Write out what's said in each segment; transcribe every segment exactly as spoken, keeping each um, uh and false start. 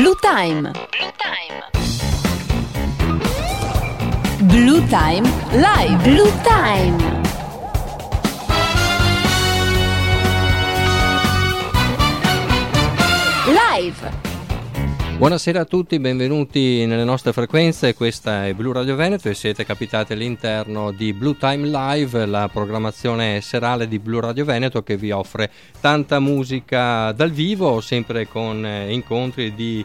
Blue Time. Blue Time Live. Blue Time. Live. Buonasera a tutti, benvenuti nelle nostre frequenze. Questa è Blu Radio Veneto e siete capitati all'interno di Blue Time Live, la programmazione serale di Blu Radio Veneto che vi offre tanta musica dal vivo, sempre con incontri di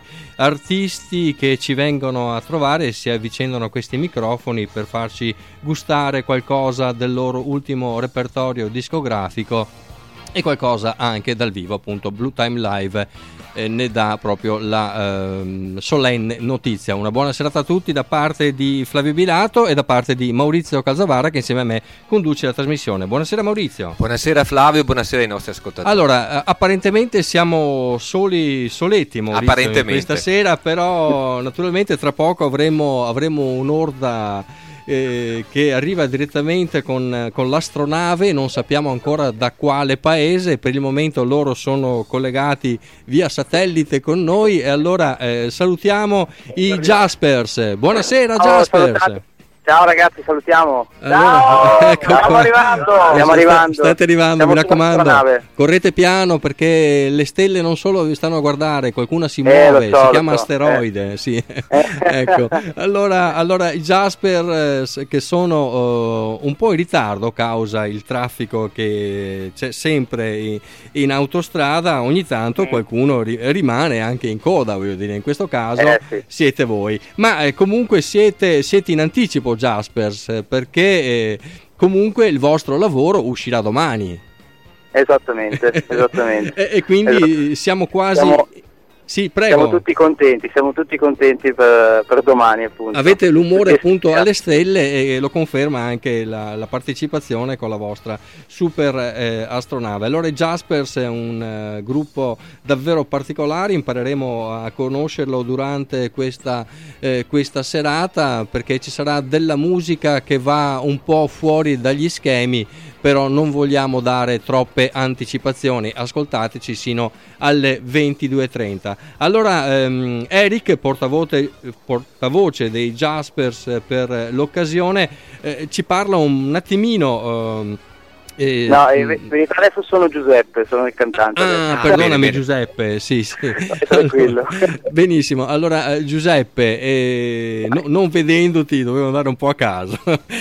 artisti che ci vengono a trovare e si avvicendano a questi microfoni per farci gustare qualcosa del loro ultimo repertorio discografico e qualcosa anche dal vivo. Appunto Blue Time Live eh, ne dà proprio la eh, solenne notizia. Una buona serata a tutti da parte di Flavio Bilato e da parte di Maurizio Calzavara, che insieme a me conduce la trasmissione. Buonasera Maurizio. Buonasera Flavio, buonasera ai nostri ascoltatori. Allora, eh, apparentemente siamo soli soletti Maurizio apparentemente. questa sera, però naturalmente tra poco avremo, avremo un'orda Eh, che arriva direttamente con, con l'astronave, non sappiamo ancora da quale paese. Per il momento loro sono collegati via satellite con noi e allora eh, salutiamo i Jaspers. Buonasera Jaspers. Oh, ciao ragazzi, salutiamo. Allora, ciao, ecco stiamo qua. arrivando. Eh, Stiamo sta, arrivando. State arrivando, Siamo mi raccomando. nave. Correte piano perché le stelle non solo vi stanno a guardare, qualcuna si Eh, muove, lo so, si lo chiama so. asteroide. Eh. Sì. Ecco. Allora, allora i Jasper eh, che sono uh, un po' in ritardo causa il traffico che c'è sempre in, in autostrada. Ogni tanto qualcuno ri- rimane anche in coda, voglio dire, in questo caso Eh, sì. siete voi. Ma eh, comunque siete, siete in anticipo Jaspers, perché eh, comunque il vostro lavoro uscirà domani. Esattamente, esattamente. e, e quindi Esatto. siamo quasi... Siamo- Sì, prego. Siamo tutti contenti, siamo tutti contenti per, per domani appunto. Avete l'umore Perché- appunto alle stelle e lo conferma anche la, la partecipazione con la vostra super eh, astronave. Allora i Jaspers è un eh, gruppo davvero particolare, impareremo a conoscerlo durante questa, eh, questa serata, perché ci sarà della musica che va un po' fuori dagli schemi, però non vogliamo dare troppe anticipazioni. Ascoltateci sino alle ventidue e trenta. Allora ehm, Eric, portavoce, portavoce dei Jaspers per l'occasione, eh, ci parla un attimino. Ehm, eh, No, in verità adesso sono Giuseppe, sono il cantante. Ah, adesso. perdonami bene, bene. Giuseppe, sì, sì. tranquillo. Allora, benissimo, allora eh, Giuseppe, eh, no- non vedendoti dovevo andare un po' a caso.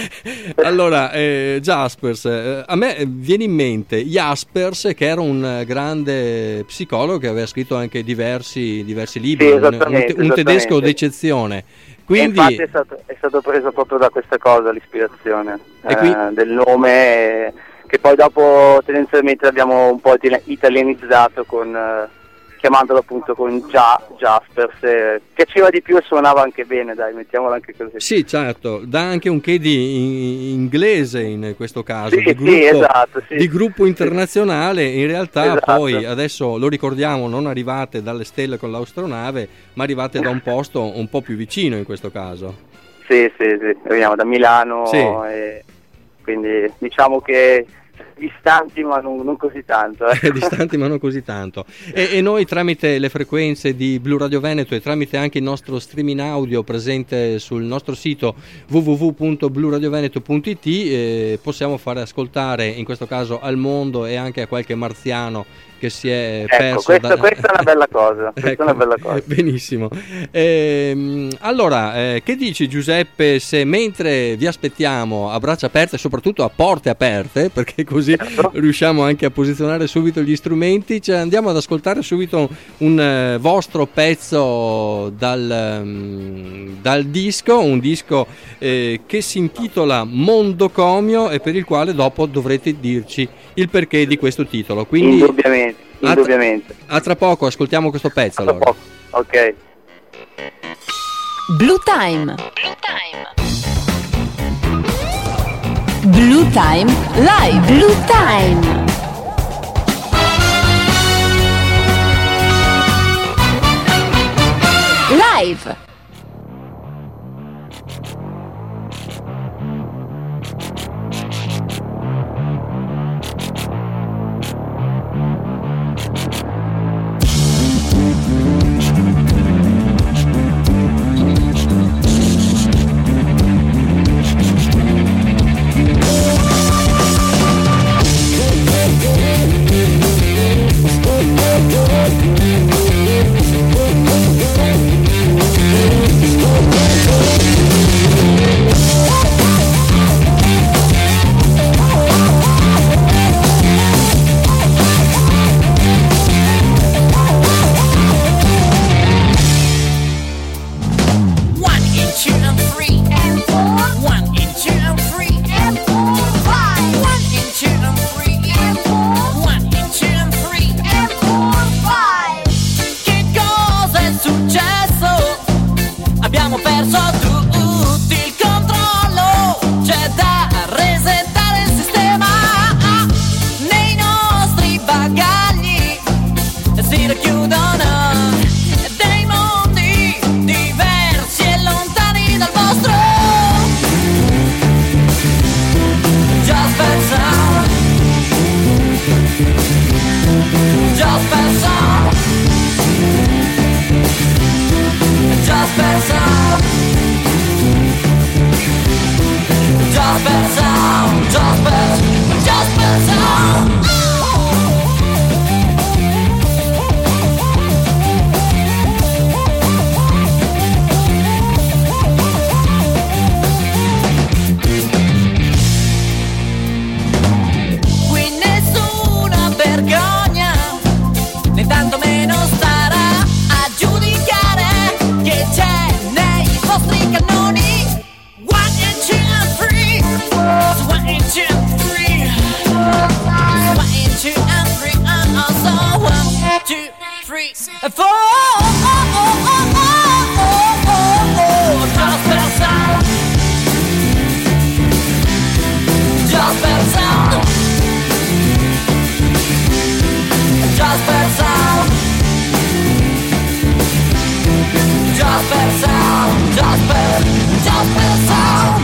Allora, eh, Jaspers, eh, a me viene in mente Jaspers, che era un grande psicologo che aveva scritto anche diversi, diversi libri, Sì, un, un, esattamente, te- un tedesco esattamente. d'eccezione. E Quindi, infatti è stato, è stato preso proprio da questa cosa l'ispirazione E eh, qui- del nome, eh, che poi dopo tendenzialmente l'abbiamo un po' itali- italianizzato con eh, chiamandolo appunto con Gia, Jaspers, eh, piaceva di più e suonava anche bene, dai, mettiamolo anche così. sì, certo, dà anche un che di in- inglese in questo caso, Sì, di sì, gruppo, esatto, sì. di gruppo internazionale. In realtà Esatto. poi adesso lo ricordiamo, non arrivate dalle stelle con l'astronave, ma arrivate da un posto un po' più vicino in questo caso. Sì, sì, sì, veniamo da Milano, Sì. e quindi diciamo che distanti ma non, non così tanto. Eh. Distanti ma non così tanto. E, e noi tramite le frequenze di Blu Radio Veneto e tramite anche il nostro streaming audio presente sul nostro sito w w w punto blu radio veneto punto i t eh, possiamo fare ascoltare in questo caso al mondo e anche a qualche marziano che si è Ecco, perso questa, da- questa è una bella cosa, questa Ecco, è una bella cosa. benissimo. Ehm, allora, eh, che dici Giuseppe se mentre vi aspettiamo a braccia aperte e soprattutto a porte aperte, perché così Certo. riusciamo anche a posizionare subito gli strumenti, cioè andiamo ad ascoltare subito un eh, vostro pezzo dal, mm, dal disco, un disco eh, che si intitola Mondocomio e per il quale dopo dovrete dirci il perché di questo titolo. Quindi Indubbiamente, a- indubbiamente. a tra poco, ascoltiamo questo pezzo Tra allora. poco. Ok. Blue Time. Blue Time Live. Blue Time. Live. and two and three and four. One and two and three and four. Five. One and two and three and four. One and two and three and four. Five. Che cosa è successo? Abbiamo perso tutti il controllo. C'è da resettare il sistema. Nei nostri bagagli si racchiudono dei mondi diversi e lontani dal vostro. Jasper Sound, Jasper Sound, Jasper Sound, Jasper Sound, Jasper, Jasper Sound. Qui nessuna vergogna, né tanto meno starà a giudicare che c'è nei vostri cannoni. One and two and three, one and two and three, one and two and three, and also one, two, three, and four. Jasper Sound, Jasper Sound, Jasper Sound, Jasper Sound, Jasper, Jasper Sound.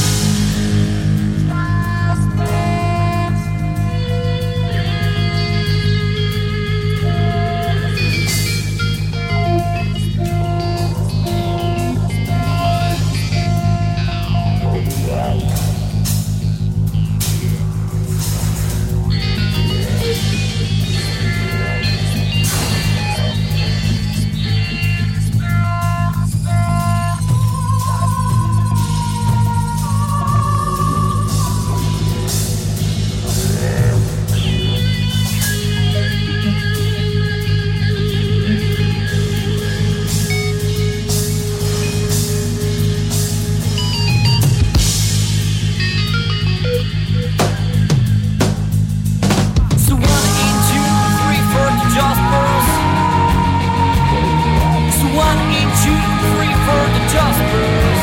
So one and two, three for the Jaspers. So one and two, three for the Jaspers.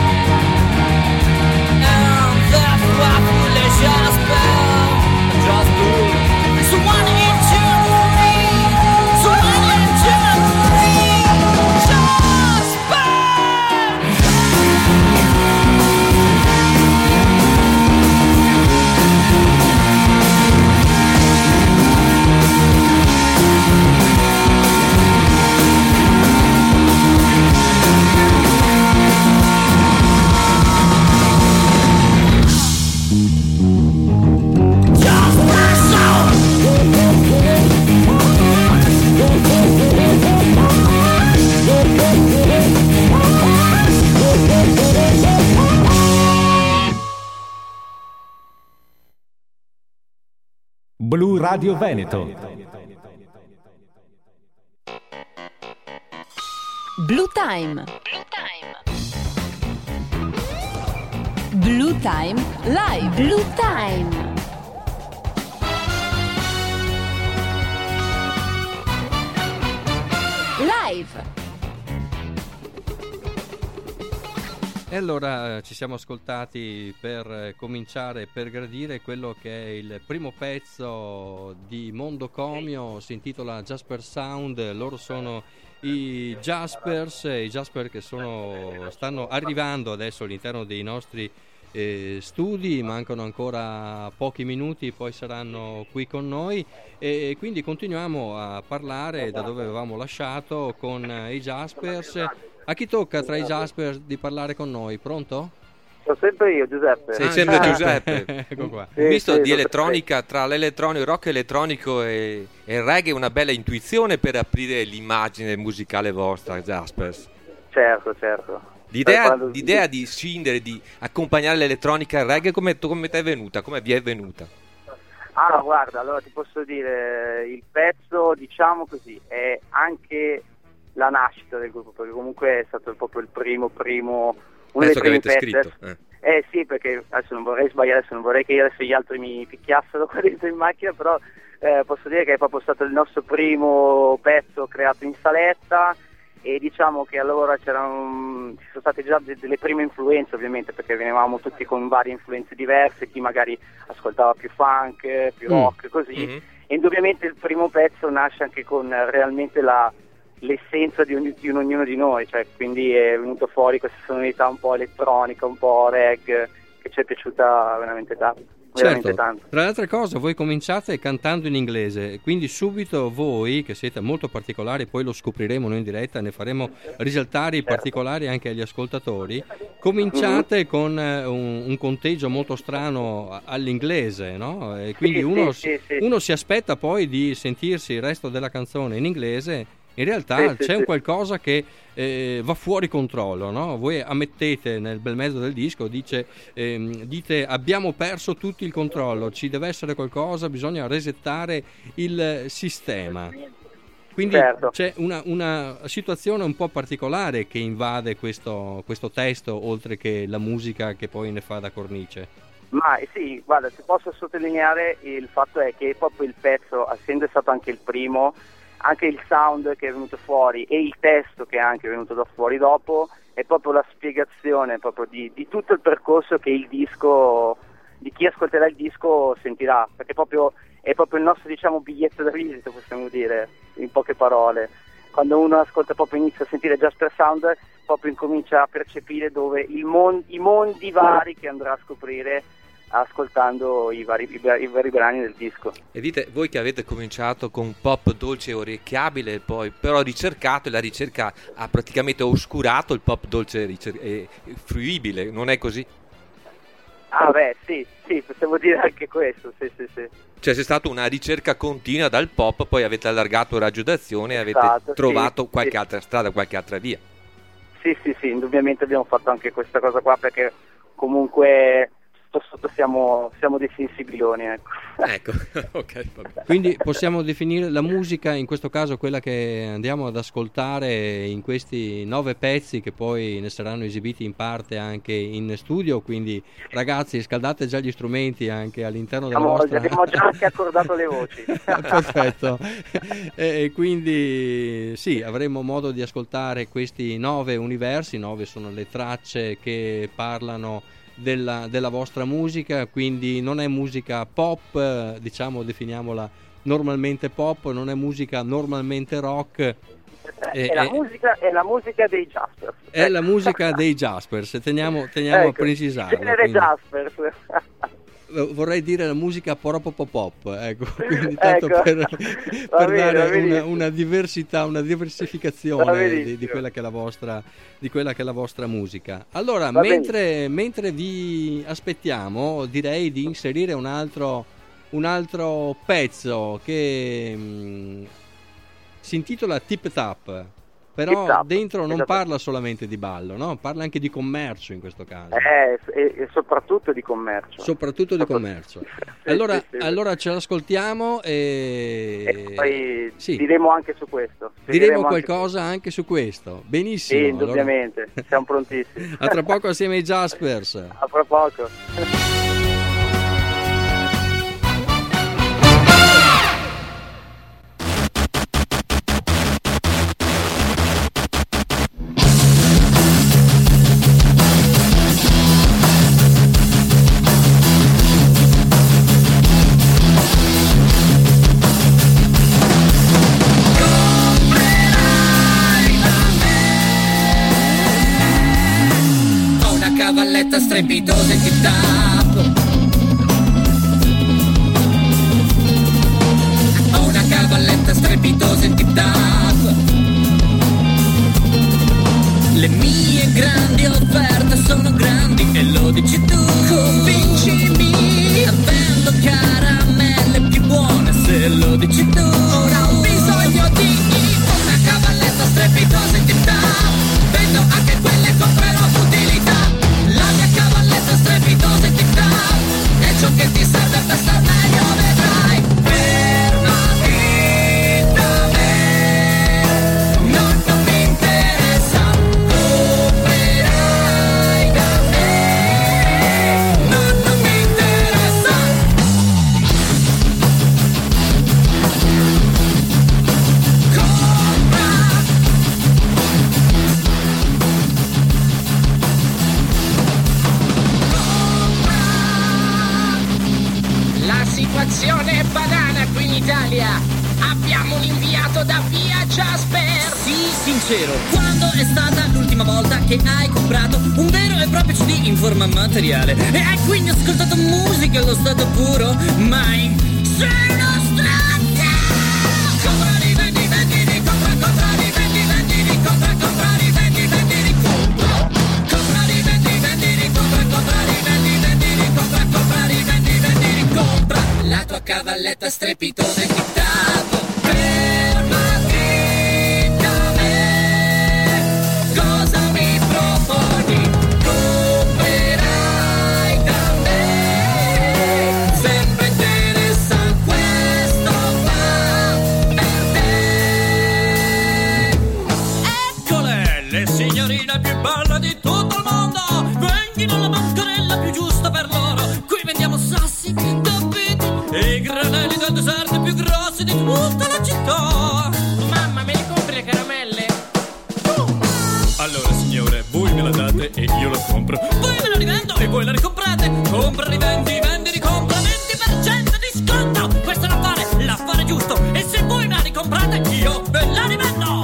And that's why for the Jasper, Jasper. So one and two, three. So one and two, three. Jasper. Blu Radio Veneto. Blue Time. Blue Time Live. Blue Time. Live. E allora eh, ci siamo ascoltati per eh, cominciare, per gradire quello che è il primo pezzo di Mondo Comio, si intitola Jasper Sound. Loro sono i Jaspers, i Jasper che sono, stanno arrivando adesso all'interno dei nostri eh, studi, mancano ancora pochi minuti, poi saranno qui con noi e quindi continuiamo a parlare da dove avevamo lasciato con eh, i Jaspers. A chi tocca tra i Jasper di parlare con noi? Pronto? Sono sempre io, Giuseppe. Sei Ah, sempre ciao. Giuseppe. Ecco qua. Sì, Visto sì, di lo elettronica, tra l'elettronico, il rock elettronico e, e il reggae, una bella intuizione per aprire l'immagine musicale vostra, Jaspers. Certo, certo. L'idea, Quando- l'idea di scindere, di accompagnare l'elettronica al reggae, come, come ti è venuta? Come vi è venuta? Ah, guarda, allora ti posso dire, il pezzo, diciamo così, è anche la nascita del gruppo, perché comunque è stato proprio il primo, primo, uno Penso dei che primi avete pezzi. scritto. Eh. Eh sì, perché adesso non vorrei sbagliare, adesso non vorrei che adesso gli altri mi picchiassero qua dentro in macchina, però eh, posso dire che è proprio stato il nostro primo pezzo creato in saletta, e diciamo che allora c'erano, ci sono state già de- delle prime influenze, ovviamente, perché venivamo tutti con varie influenze diverse, chi magari ascoltava più funk, più Mm. rock, così, Mhm. e indubbiamente il primo pezzo nasce anche con eh, realmente la l'essenza di, ogni- di un- ognuno di noi, cioè quindi è venuto fuori questa sonorità un po' elettronica, un po' reggae, che ci è piaciuta veramente, ta- veramente Certo, tanto. tra le altre cose voi cominciate cantando in inglese, quindi subito voi, che siete molto particolari, poi lo scopriremo noi in diretta, ne faremo risaltare i Certo. particolari anche agli ascoltatori, cominciate Mhm. con eh, un, un conteggio molto strano a- all'inglese, no? E quindi Sì, uno, sì, sì, sì. uno si aspetta poi di sentirsi il resto della canzone in inglese. In realtà Sì, sì, c'è un sì. qualcosa che eh, va fuori controllo, no? Voi ammettete nel bel mezzo del disco, dice, ehm, dite abbiamo perso tutto il controllo, ci deve essere qualcosa, bisogna resettare il sistema. Quindi Certo. c'è una, una situazione un po' particolare che invade questo, questo testo, oltre che la musica che poi ne fa da cornice. Ma eh, sì, guarda, se posso sottolineare, il fatto è che proprio il pezzo, essendo stato anche il primo, anche il sound che è venuto fuori e il testo che è anche venuto da fuori dopo, è proprio la spiegazione proprio di, di tutto il percorso che il disco, di chi ascolterà il disco sentirà, perché proprio è proprio il nostro, diciamo, biglietto da visita, possiamo dire, in poche parole. Quando uno ascolta, proprio inizia a sentire Jasper Sound, proprio incomincia a percepire dove il mon- i mondi vari che andrà a scoprire ascoltando i vari, i, vari- i vari brani del disco. E dite, voi che avete cominciato con pop dolce e orecchiabile, poi però ricercato, e la ricerca ha praticamente oscurato il pop dolce e ricer- e fruibile, non è così? Ah beh, sì, sì, possiamo dire anche questo, sì, sì, sì. Cioè c'è stata una ricerca continua dal pop, poi avete allargato il raggio d'azione e avete Esatto, trovato sì, qualche sì. altra strada, qualche altra via. Sì, sì, sì, indubbiamente abbiamo fatto anche questa cosa qua, perché comunque sotto sotto siamo, siamo dei sensibiloni, ecco. Ecco, ok, vabbè. Quindi possiamo definire la musica, in questo caso quella che andiamo ad ascoltare in questi nove pezzi che poi ne saranno esibiti in parte anche in studio, quindi ragazzi scaldate già gli strumenti anche all'interno della Abbiamo, vostra... abbiamo già anche accordato le voci. Perfetto. E quindi sì, avremo modo di ascoltare questi nove universi, nove sono le tracce che parlano della, della vostra musica, quindi non è musica pop, diciamo, definiamola normalmente pop, non è musica normalmente rock, È, è, la è- musica, è la musica dei Jaspers. è la musica dei Jaspers, teniamo, teniamo a Ecco, precisarlo. genere quindi. Jaspers. Vorrei dire la musica pop, ecco, quindi tanto Ecco. per, Va per bene, va dare una, benissimo. una diversità, una Va diversificazione di, benissimo. di quella che è la vostra, di quella che è la vostra musica. Allora, Va mentre, mentre vi aspettiamo, direi di inserire un altro, un altro pezzo che mh, si intitola Tip Tap. Però Tip Tap, dentro non esatto. parla solamente di ballo, no? Parla anche di commercio in questo caso. Eh, e, e soprattutto di commercio. Soprattutto di Sopra- commercio. Sì, Allora, sì, sì. allora ce l'ascoltiamo e, E poi sì, diremo anche su questo. diremo anche qualcosa anche su questo. su- Benissimo. Sì, allora, indubbiamente, siamo prontissimi. a tra poco assieme ai Jaspers. A fra poco. Ho una cavalletta strepitosa e tip tap. Ho una cavalletta strepitosa e tip tap. Le mie grandi offerte sono grandi e lo dici tu. Convincimi, avendo caramelle più buone se lo dici tu. Ora ho bisogno di una cavalletta strepitosa e tip tap. Vendo anche quelle con però d'utilità. La mia cavalletta strepitosa e tic tac è ciò che ti serve per star meglio, vedrai. Fermati da me, non capisci Operazione Banana qui in Italia. Abbiamo un inviato da via Jasper. Sii sincero, quando è stata l'ultima volta che hai comprato un vero e proprio C D in forma materiale e hai quindi ascoltato musica allo stato puro? Mai. Sei uno stronzo! Compra, rivendi, vendi, ricompra, compra, rivendi, vendi, ricompra, compra, rivendi, vendi, ricompra. Compra, rivendi, vendi, ricompra, compra, rivendi, vendi, ricompra, compra, rivendi, vendi, ricompra. La tua cavalletta strepitosa e tip-tap. Fermati da me. Cosa mi proponi? Comprerai da me. Sempre interessante questo fa per te. Eccole, le signorine più belle di tutto il mondo. Venghino alla bancarella più giusta per loro. Qui vendiamo sassi, tappeti e i granelli del deserto più grossi di tutta la città. Mamma, me li compri le caramelle? Allora signore, voi me la date e io la compro. Poi me la rivendo e voi la ricomprate. Compra, rivendi, vendi, ricompra, venti per cento di sconto. Questo è l'affare, l'affare giusto. E se voi me la ricomprate, io ve la rivendo.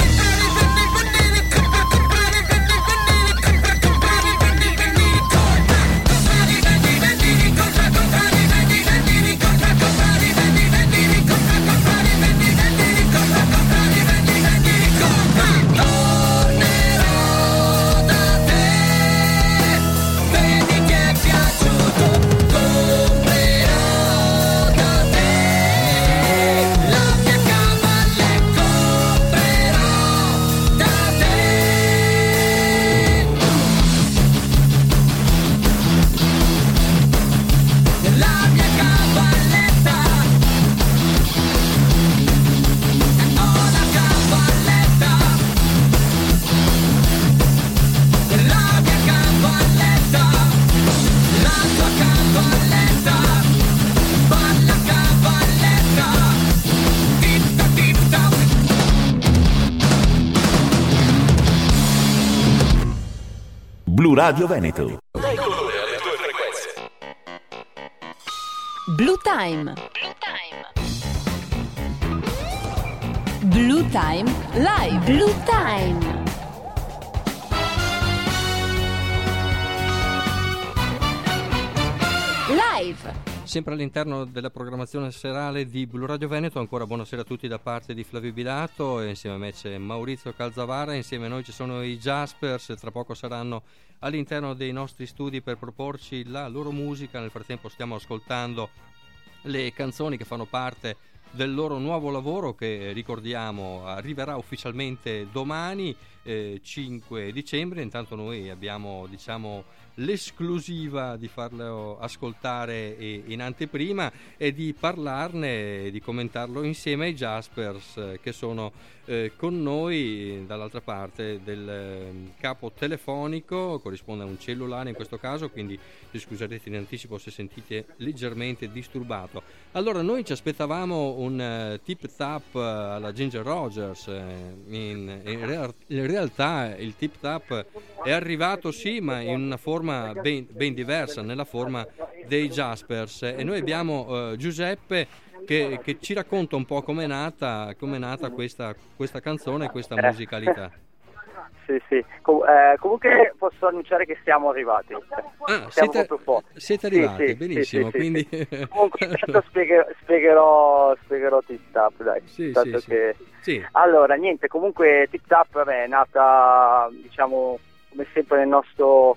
Blu Radio Veneto. Blue Time. Blue Time Live. Blue Time. Live. Sempre all'interno della programmazione serale di Blu Radio Veneto, ancora buonasera a tutti da parte di Flavio Bilato, e insieme a me c'è Maurizio Calzavara, insieme a noi ci sono i Jaspers, tra poco saranno all'interno dei nostri studi per proporci la loro musica. Nel frattempo stiamo ascoltando le canzoni che fanno parte del loro nuovo lavoro che, ricordiamo, arriverà ufficialmente domani, eh, cinque dicembre. Intanto noi abbiamo, diciamo, l'esclusiva di farlo ascoltare in anteprima e di parlarne e di commentarlo insieme ai Jaspers, eh, che sono eh, con noi dall'altra parte del eh, capo telefonico. Corrisponde a un cellulare in questo caso, quindi vi scuserete in anticipo se sentite leggermente disturbato. Allora, noi ci aspettavamo un uh, tip tap alla Ginger Rogers, eh, in, in, rea- in realtà il tip tap è arrivato sì, ma in una forma ben, ben diversa, nella forma dei Jaspers, e noi abbiamo uh, Giuseppe che, che ci racconta un po' com'è nata, com'è nata questa, questa canzone e questa musicalità. Sì, sì. Com- eh, comunque posso annunciare che siamo arrivati. Ah, siamo siete, proprio fuori. siete arrivati, sì, sì, benissimo. Sì, sì, quindi... sì. Comunque intanto spiegherò, spiegherò, spiegherò Tip Tap, dai. Sì, tanto sì, che... sì. Allora, niente, comunque Tip Tap vabbè, è nata, diciamo, come sempre nel nostro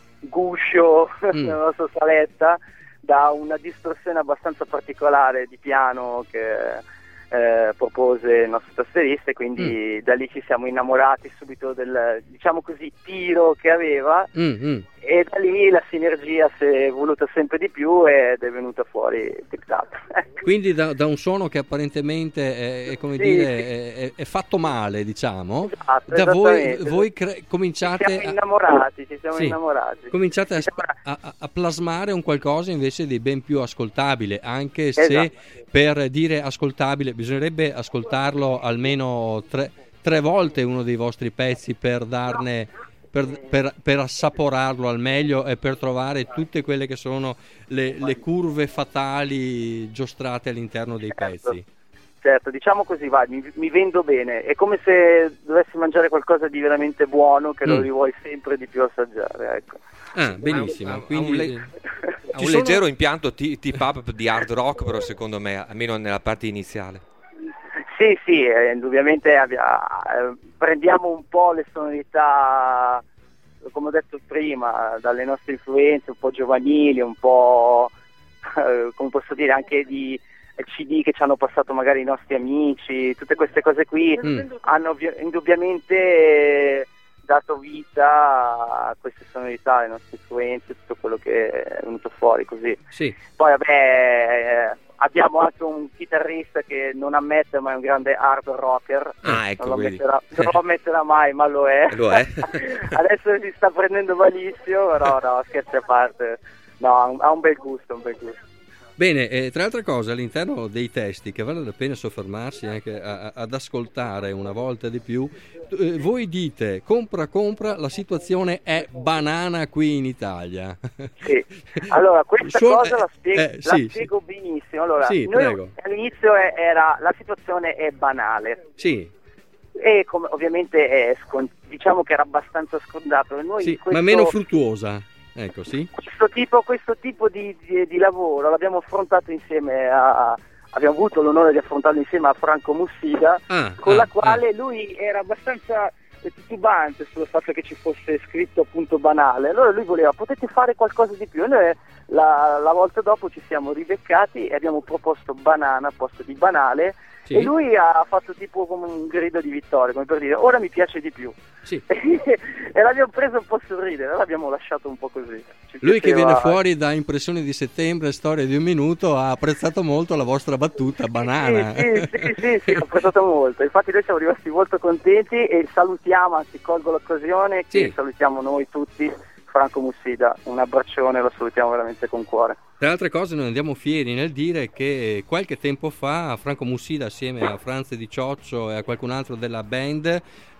guscio, mm. nella nostra saletta, da una distorsione abbastanza particolare di piano che... Eh, propose il nostro tastierista, e quindi mm. da lì ci siamo innamorati subito del, diciamo così, tiro che aveva, mm-hmm. e da lì la sinergia si è voluta sempre di più ed è venuta fuori Tip Tap. Quindi da, da un suono che apparentemente è, è come sì, dire sì. È, è fatto male, diciamo, esatto, da voi, voi cre- cominciate ci siamo innamorati, a... ci siamo sì. innamorati cominciate ci a, siamo... a, a plasmare un qualcosa invece di ben più ascoltabile, anche se esatto. per dire ascoltabile bisognerebbe ascoltarlo almeno tre, tre volte uno dei vostri pezzi per darne, per, per, per assaporarlo al meglio e per trovare tutte quelle che sono le, le curve fatali giostrate all'interno dei Certo. pezzi. Certo, diciamo così, vai, mi, mi vendo bene. È come se dovessi mangiare qualcosa di veramente buono che lo Mm. vuoi sempre di più assaggiare, ecco. Ah, benissimo. Ha un- Quindi, ha un le- Ha ci un sono- leggero impianto ti- tip up di hard rock, però secondo me, almeno nella parte iniziale. Sì, sì, eh, indubbiamente abbia- eh, prendiamo un po' le sonorità, come ho detto prima, dalle nostre influenze un po' giovanili, un po', eh, come posso dire, anche di C D che ci hanno passato magari i nostri amici, tutte queste cose qui Mm. hanno ovvi- indubbiamente eh, dato vita a queste sonorità, alle nostre influenze, tutto quello che è venuto fuori così. Sì. Poi vabbè, eh, abbiamo anche un chitarrista che non ammette ma è un grande hard rocker. Ah, ecco, non, lo vedi. ammetterà, non lo ammetterà mai, ma lo è. Lo è. Adesso si sta prendendo malissimo, però no, scherzi a parte. No, ha un, ha un bel gusto, un bel gusto. Bene, eh, tra altre cose all'interno dei testi che vale la pena soffermarsi anche a- a- ad ascoltare una volta di più, eh, voi dite compra compra, la situazione è banana qui in Italia. Sì. Allora, questa Suona- cosa la spiego, eh, la sì, spiego benissimo. Allora, Sì, noi prego. all'inizio è- era la situazione è banale. Sì, E come ovviamente è scon- diciamo che era abbastanza scontato. E noi sì, questo, ma meno fruttuosa. Ecco, sì. questo tipo, questo tipo di, di- di lavoro l'abbiamo affrontato insieme a, abbiamo avuto l'onore di affrontarlo insieme a Franco Mussida, Ah, con ah, la quale lui era abbastanza titubante sul fatto che ci fosse scritto appunto banale. Allora lui voleva, potete fare qualcosa di più, e noi la, la volta dopo ci siamo ribeccati e abbiamo proposto banana al posto di banale. Sì. E lui ha fatto tipo come un grido di vittoria, come per dire ora mi piace di più. Sì. E l'abbiamo preso un po' a sorridere, l'abbiamo lasciato un po' così. Ci Lui che piaceva- viene fuori da Impressioni di settembre, Storia di un minuto, ha apprezzato molto la vostra battuta banana. Sì, sì, sì, sì, sì, ho apprezzato molto. Infatti noi siamo rimasti molto contenti e salutiamo, anzi colgo l'occasione che Sì. salutiamo noi tutti Franco Mussida, un abbraccione, lo salutiamo veramente con cuore. Tra altre cose noi andiamo fieri nel dire che qualche tempo fa Franco Mussida assieme a Franz Di Cioccio e a qualcun altro della band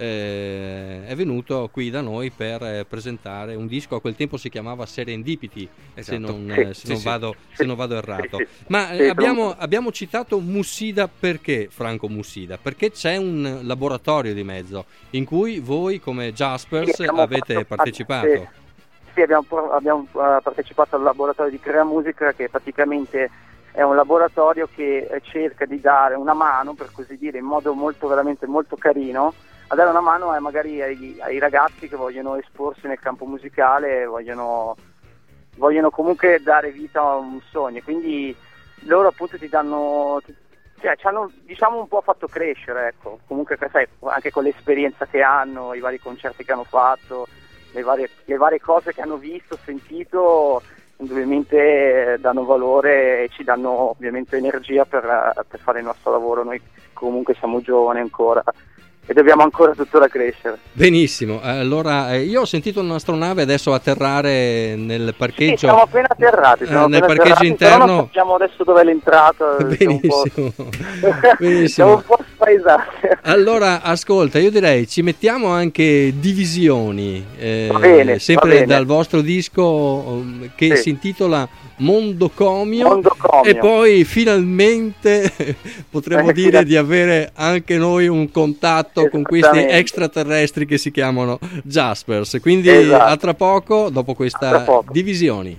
eh, è venuto qui da noi per eh, presentare un disco, a quel tempo si chiamava Serendipity, se Esatto. non, Sì, eh, se sì, non sì. vado, se non vado errato. Sì, sì. Ma eh, Sì, abbiamo, sono- abbiamo citato Mussida perché Franco Mussida? Perché c'è un laboratorio di mezzo in cui voi come Jaspers Sì, abbiamo avete fatto- partecipato. Sì. Sì, abbiamo, abbiamo uh, partecipato al laboratorio di Crea Musica, che praticamente è un laboratorio che eh, cerca di dare una mano, per così dire, in modo molto veramente molto carino, a dare una mano a, magari ai, ai ragazzi che vogliono esporsi nel campo musicale, vogliono, vogliono comunque dare vita a un sogno. Quindi loro appunto ti danno, ti- cioè ci hanno diciamo un po' fatto crescere, ecco. Comunque sai, anche con l'esperienza che hanno, i vari concerti che hanno fatto, le varie, le varie cose che hanno visto, sentito, indubbiamente eh, danno valore e ci danno ovviamente energia per, eh, per fare il nostro lavoro. Noi comunque siamo giovani ancora e dobbiamo ancora tuttora crescere. Benissimo, allora eh, io ho sentito un'astronave adesso atterrare nel Sì, parcheggio. siamo appena atterrati, eh, siamo nel appena parcheggio atterrati, però interno. non sappiamo adesso dove è l'entrata. siamo un po'- Benissimo, siamo benissimo. un po' spaesati. Allora, ascolta, io direi ci mettiamo anche Divisioni, eh, Va bene, sempre va bene. dal vostro disco um, che Sì. si intitola Mondocomio, Mondocomio. e poi finalmente potremmo Eh, dire fina- di avere anche noi un contatto con questi Esattamente. extraterrestri che si chiamano Jaspers. Quindi Esatto. a tra poco, dopo A questa tra poco. Divisioni.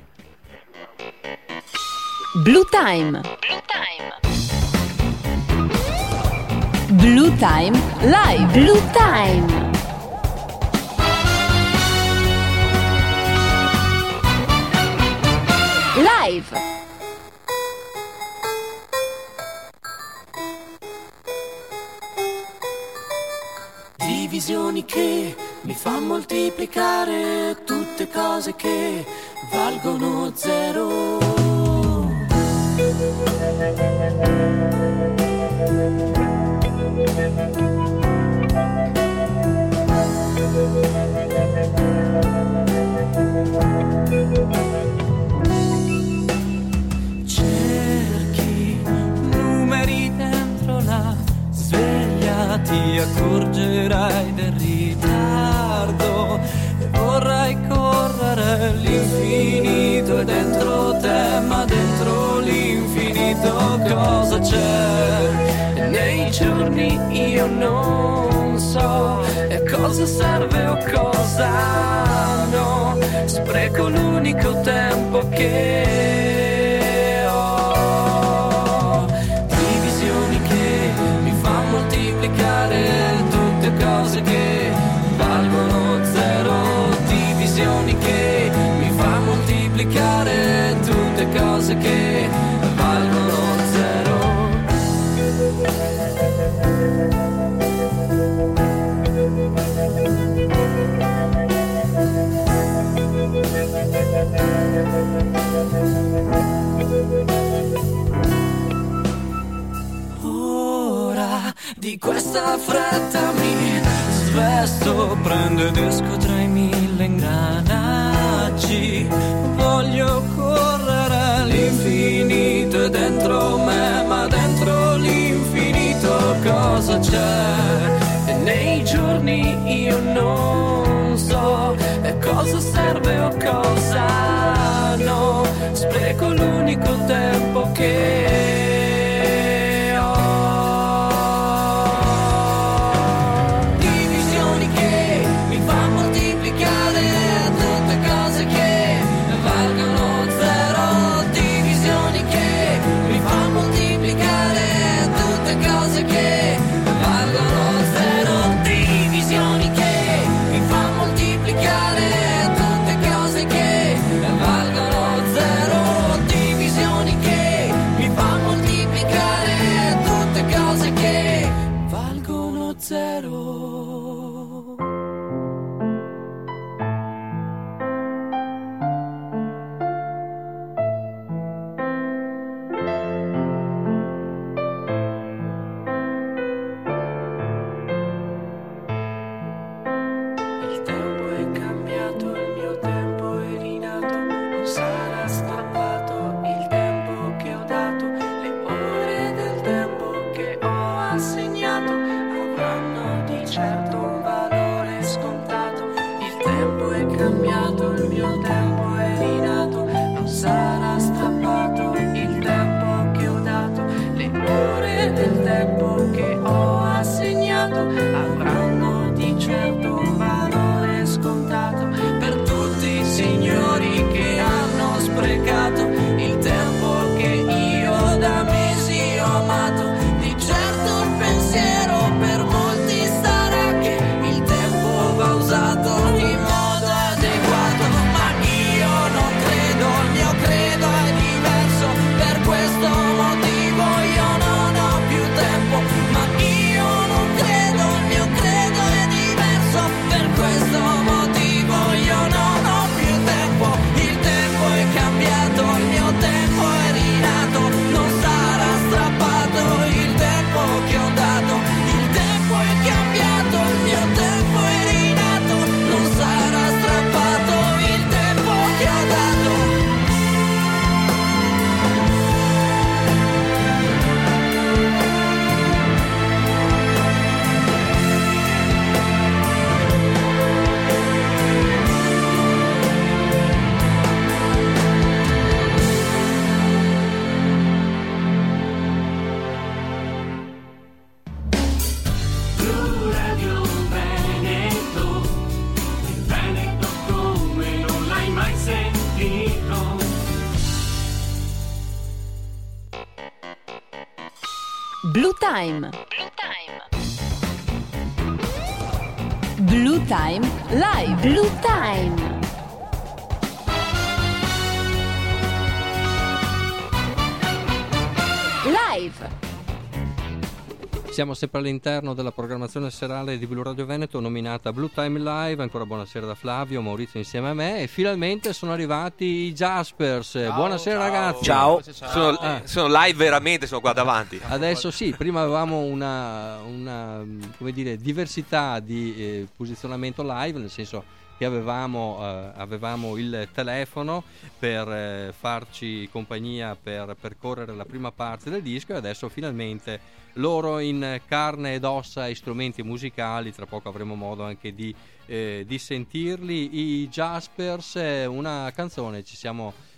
Blue Time. Blue Time Live. Blue Time. Live. Divisioni che mi fa moltiplicare tutte cose che valgono zero. Cerchi numeri dentro la sveglia, ti accorgerai del ritardo e l'infinito è dentro te, ma dentro l'infinito cosa c'è? Nei giorni io non so, e cosa serve o cosa no, spreco l'unico tempo che ho. Divisioni che mi fanno moltiplicare tutte cose che valgono zero, divisioni che mi fanno moltiplicare tutte cose che valgono zero. Ora di questa fretta mi svesto, prendo ed esco tra i mille ingranaggi. Voglio correre all'infinito e dentro me, ma dentro l'infinito cosa c'è? E nei giorni io non so, e cosa serve o cosa no, spreco l'unico tempo che ho. Divisioni che mi fanno moltiplicare tutte cose che valgono zero, divisioni che mi fanno moltiplicare tutte cose che valgono zero, divisioni che mi fanno moltiplicare tutte cose che valgono zero, divisioni che mi fanno moltiplicare tutte cose che valgono zero. Il tempo è cambiato, il mio tempo è rinato, non sarà strappato il tempo che ho dato, le ore del tempo che ho assegnato avranno di certo un valore scontato. Il tempo è cambiato, il mio tempo è rinato, non sarà strappato il tempo che ho dato, le ore del tempo che ho assegnato avranno di certo un valore scontato. Per tutti i signori che hanno sprecato il tempo che io da mesi ho amato, di certo il pensiero per molti sarà che il tempo va usato in modo adeguato, ma io non credo, il mio credo è diverso, per questo motivo io non ho più tempo, ma io non credo, il mio credo è diverso, per questo motivo io non ho più tempo. Il tempo è cambiato, il mio tempo è rinato, non sarà strappato il tempo che ho dato. Il tempo è cambiato, il mio tempo è rinato, non sarà strappato il tempo che ho dato. Blu Radio Veneto, il Veneto come non l'hai mai sentito. Blue Time. Blue Time Live. Blue Time. Live. Siamo sempre all'interno della programmazione serale di Blu Radio Veneto nominata Blue Time Live. Ancora buonasera da Flavio, Maurizio insieme a me, e finalmente sono arrivati i Jaspers. Ciao, buonasera ciao. ragazzi. Ciao. Ciao. Sono, Ah. sono live veramente, sono qua davanti. Adesso sì, prima avevamo una, una come dire, diversità di eh, posizionamento live, nel senso che avevamo, eh, avevamo il telefono per eh, farci compagnia per percorrere la prima parte del disco, e adesso finalmente loro in carne ed ossa e strumenti musicali. Tra poco avremo modo anche di, eh, di sentirli. I Jaspers, eh, una canzone ci siamo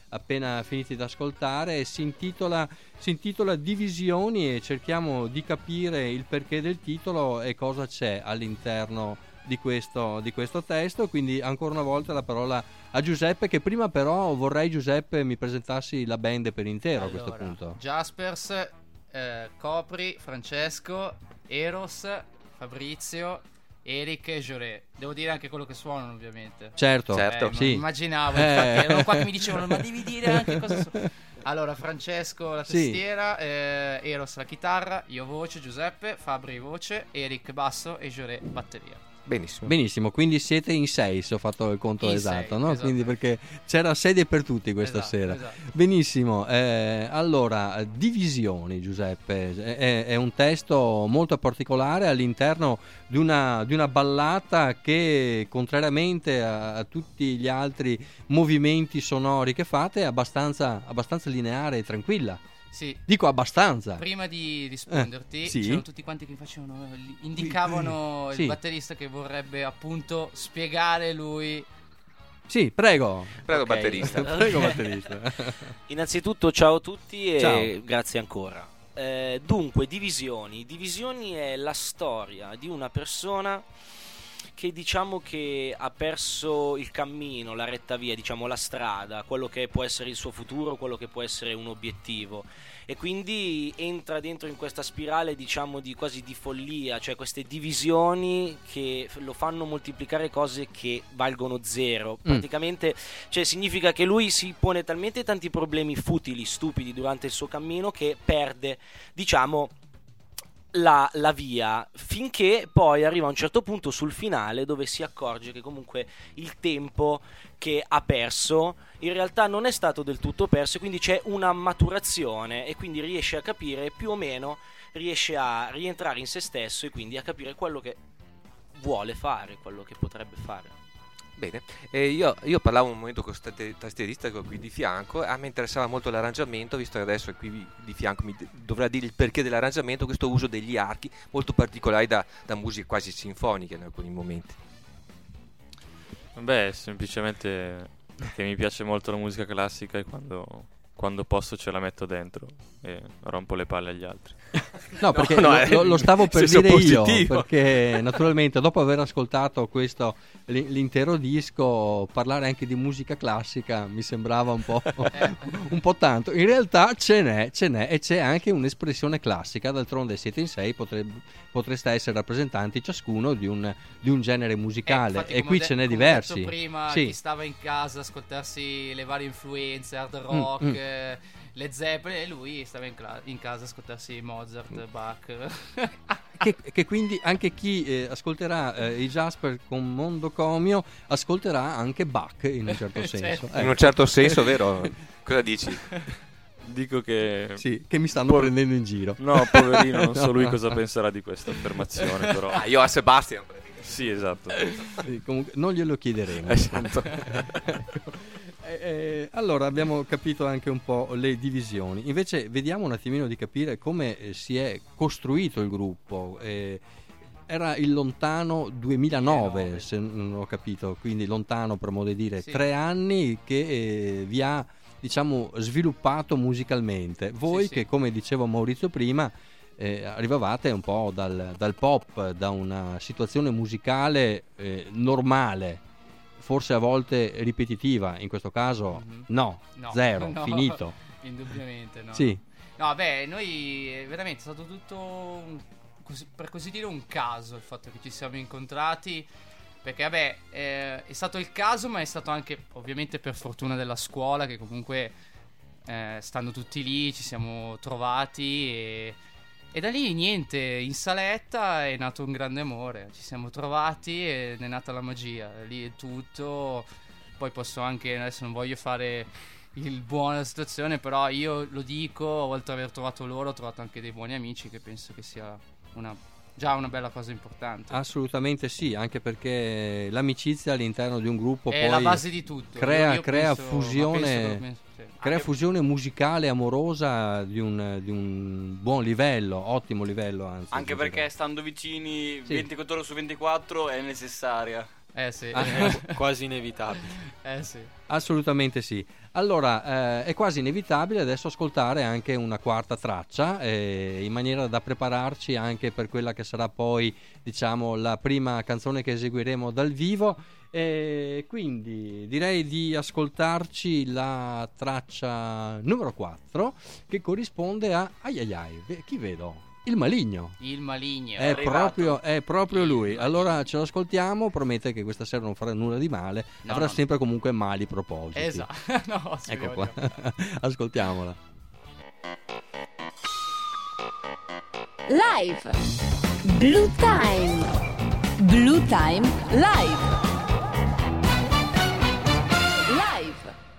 appena finiti di ascoltare, si intitola, si intitola Divisioni, e cerchiamo di capire il perché del titolo e cosa c'è all'interno di questo, di questo testo. Quindi ancora una volta la parola a Giuseppe, che prima però vorrei, Giuseppe, mi presentassi la band per intero. Allora, a questo punto. Jaspers, eh, Copri, Francesco, Eros, Fabrizio, Eric e Joré. Devo dire anche quello che suonano, ovviamente. Certo, certo. Eh, sì. Immaginavo, Eh. infatti erano qua che mi dicevano ma devi dire anche cosa su... Allora, Francesco la Sì. tastiera, eh, Eros la chitarra, io voce, Giuseppe, Fabri voce, Eric basso e Joré batteria. Benissimo. Benissimo, quindi siete in sei, se ho fatto il conto In esatto, sei, no? esatto. Quindi perché c'era sedie per tutti questa Esatto, sera. esatto. Benissimo, eh, allora, Divisioni, Giuseppe, è, è un testo molto particolare all'interno di una, di una ballata che, contrariamente a, a tutti gli altri movimenti sonori che fate, è abbastanza, abbastanza lineare e tranquilla. Sì. Dico abbastanza. Prima di risponderti, Eh, sì. c'erano tutti quanti che mi facevano, indicavano Sì. il batterista che vorrebbe appunto spiegare lui. Sì, prego. Prego, Ok. batterista. Prego, batterista. Innanzitutto ciao a tutti e Ciao. grazie ancora. Eh, dunque, Divisioni. Divisioni è la storia di una persona che diciamo che ha perso il cammino, la retta via, diciamo la strada, quello che può essere il suo futuro, quello che può essere un obiettivo, e quindi entra dentro in questa spirale diciamo di quasi di follia, cioè queste divisioni che lo fanno moltiplicare cose che valgono zero. Mm. Praticamente, cioè significa che lui si pone talmente tanti problemi futili, stupidi durante il suo cammino che perde, diciamo, La, la via, finché poi arriva a un certo punto sul finale dove si accorge che comunque il tempo che ha perso in realtà non è stato del tutto perso, e quindi c'è una maturazione e quindi riesce a capire più o meno, riesce a rientrare in se stesso e quindi a capire quello che vuole fare, quello che potrebbe fare. Bene, eh, io, io parlavo un momento con questo tastierista che ho qui di fianco. A me interessava molto l'arrangiamento, visto che adesso è qui di fianco, mi d- dovrà dire il perché dell'arrangiamento, questo uso degli archi molto particolari da, da musiche quasi sinfoniche in alcuni momenti. Beh, semplicemente che mi piace molto la musica classica e quando, quando posso ce la metto dentro e rompo le palle agli altri. No, perché No, no, lo, è lo- lo stavo per senso dire io, positivo. perché naturalmente dopo aver ascoltato questo l- l'intero disco, parlare anche di musica classica mi sembrava un po', un po' tanto. In realtà ce n'è, ce n'è e c'è anche un'espressione classica, d'altronde siete in sei, potrebbe, potreste essere rappresentanti ciascuno di un, di un genere musicale, Infatti, e come qui ho de- ce n'è come ho diversi. detto prima, Sì. chi stava in casa a ascoltarsi le varie influenze, hard rock, Mm, mm. eh, le Zeppelin, e lui stava in, cla- in casa a ascoltarsi Mozart, Bach. Che, che quindi anche chi eh, ascolterà eh, i Jasper con Mondo Comio ascolterà anche Bach in un certo senso. Certo. In un certo senso, vero? Cosa dici? Dico che... Sì, che mi stanno Po- prendendo in giro. No, poverino, non so No. lui cosa penserà di questa affermazione, però... Ah, io a Sebastian. Sì, esatto. Sì, comunque non glielo chiederemo. Esatto. Eh, eh, allora abbiamo capito anche un po' le divisioni. Invece vediamo un attimino di capire come eh, si è costruito il gruppo. Eh, era il lontano duemilanove, se non ho capito, quindi lontano per modo di dire, Sì. tre anni che eh, vi ha, diciamo, sviluppato musicalmente. Voi Sì, sì. che, come dicevo Maurizio prima, eh, arrivavate un po' dal, dal pop, da una situazione musicale eh, normale, forse a volte ripetitiva, in questo caso Mhm. no, No, zero, no, finito. Indubbiamente no. Sì. No, beh, noi eh, veramente è stato tutto, un- così- per così dire, un caso il fatto che ci siamo incontrati. Perché, vabbè, eh, è stato il caso, ma è stato anche, ovviamente, per fortuna della scuola, che comunque, eh, stando tutti lì, ci siamo trovati e, e da lì, niente, in saletta è nato un grande amore. Ci siamo trovati e è nata la magia. Lì è tutto. Poi posso anche, adesso non voglio fare il buono della situazione, però io lo dico, oltre ad aver trovato loro, ho trovato anche dei buoni amici, che penso che sia una, già una bella cosa importante. Assolutamente sì, anche perché l'amicizia all'interno di un gruppo È poi la base di tutto. crea, Io- io crea penso- ma fusione, penso che- penso- sì. crea Anche- fusione musicale amorosa di un, di un buon livello, ottimo livello anzi. Anche direi. perché stando vicini Sì. ventiquattro ore su ventiquattro è necessaria. Eh sì. Ah, Quasi inevitabile. Eh sì. Assolutamente sì. Allora, eh, è quasi inevitabile adesso ascoltare anche una quarta traccia, eh, in maniera da prepararci anche per quella che sarà poi, diciamo, la prima canzone che eseguiremo dal vivo. E quindi direi di ascoltarci la traccia numero quattro, che corrisponde a ai ai ai, Ve- chi vedo? Il Maligno. Il Maligno. È proprio, è proprio lui. Allora ce lo ascoltiamo. Promette che questa sera non farà nulla di male. No, avrà no. sempre comunque mali propositi. Esatto. No, Ecco qua. Ascoltiamola. Live. Blue Time. Blue Time Live. Live.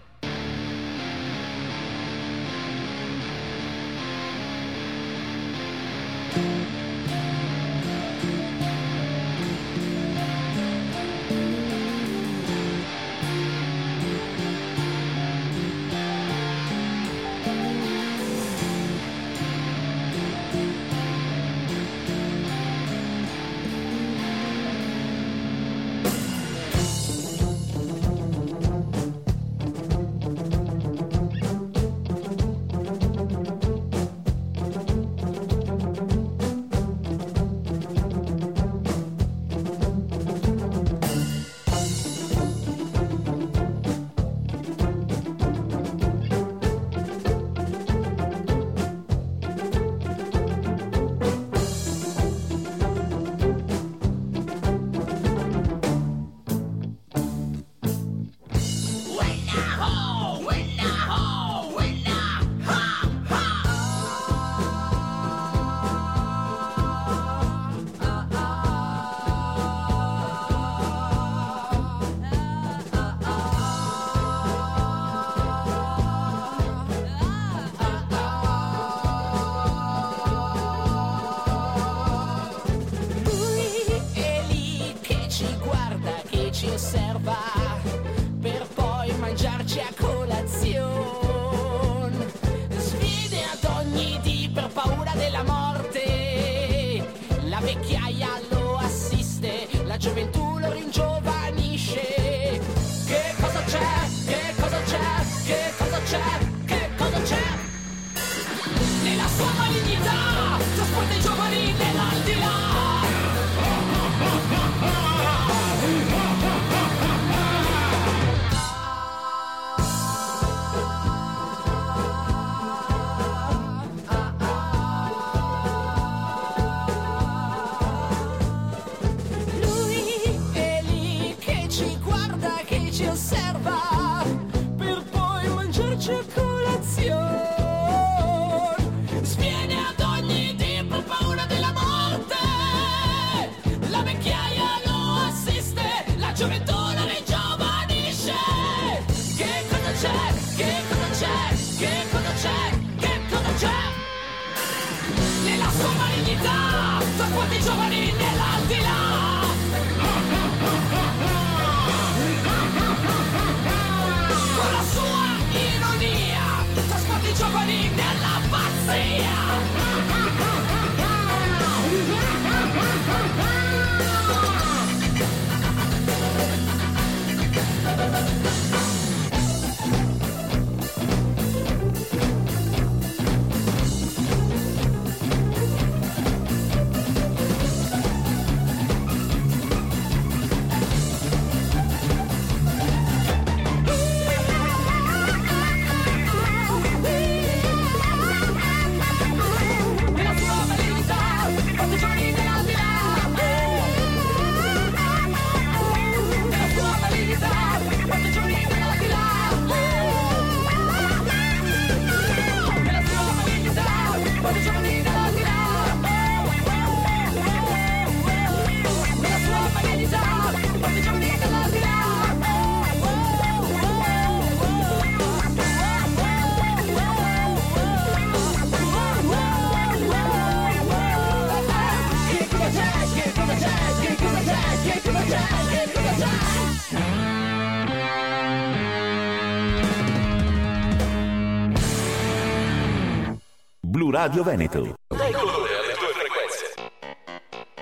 Blu Radio Veneto. Dai colore alle tue frequenze.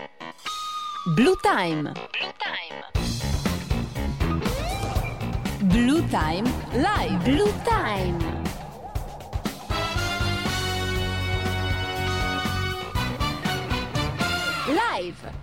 Blue Time. Blue Time Live. Blue Time. Live.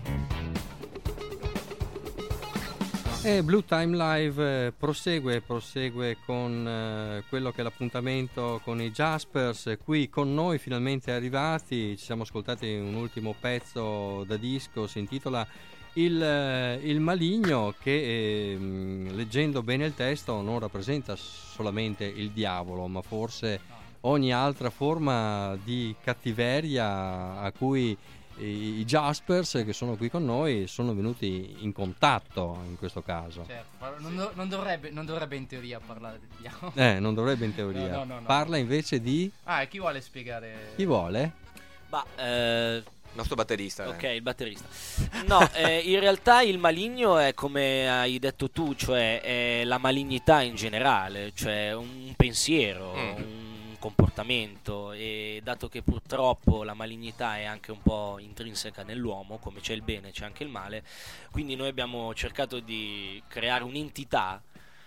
E Blue Time Live eh, prosegue, prosegue con eh, quello che è l'appuntamento con i Jaspers, qui con noi finalmente arrivati. Ci siamo ascoltati un ultimo pezzo da disco, si intitola Il, eh, il Maligno, che eh, leggendo bene il testo non rappresenta solamente il diavolo, ma forse ogni altra forma di cattiveria a cui i Jaspers, che sono qui con noi, sono venuti in contatto in questo caso. Certo, non, do- non dovrebbe, non dovrebbe in teoria parlare del diavolo. Eh, non dovrebbe in teoria. No, no, no, no. Parla invece di... Ah, e chi vuole spiegare? Chi vuole? Bah, eh... il nostro batterista. Ok, eh. il batterista. No, eh, in realtà il maligno è come hai detto tu, cioè è la malignità in generale, cioè un pensiero, Mm. un comportamento, e dato che purtroppo la malignità è anche un po' intrinseca nell'uomo, come c'è il bene c'è anche il male, quindi noi abbiamo cercato di creare un'entità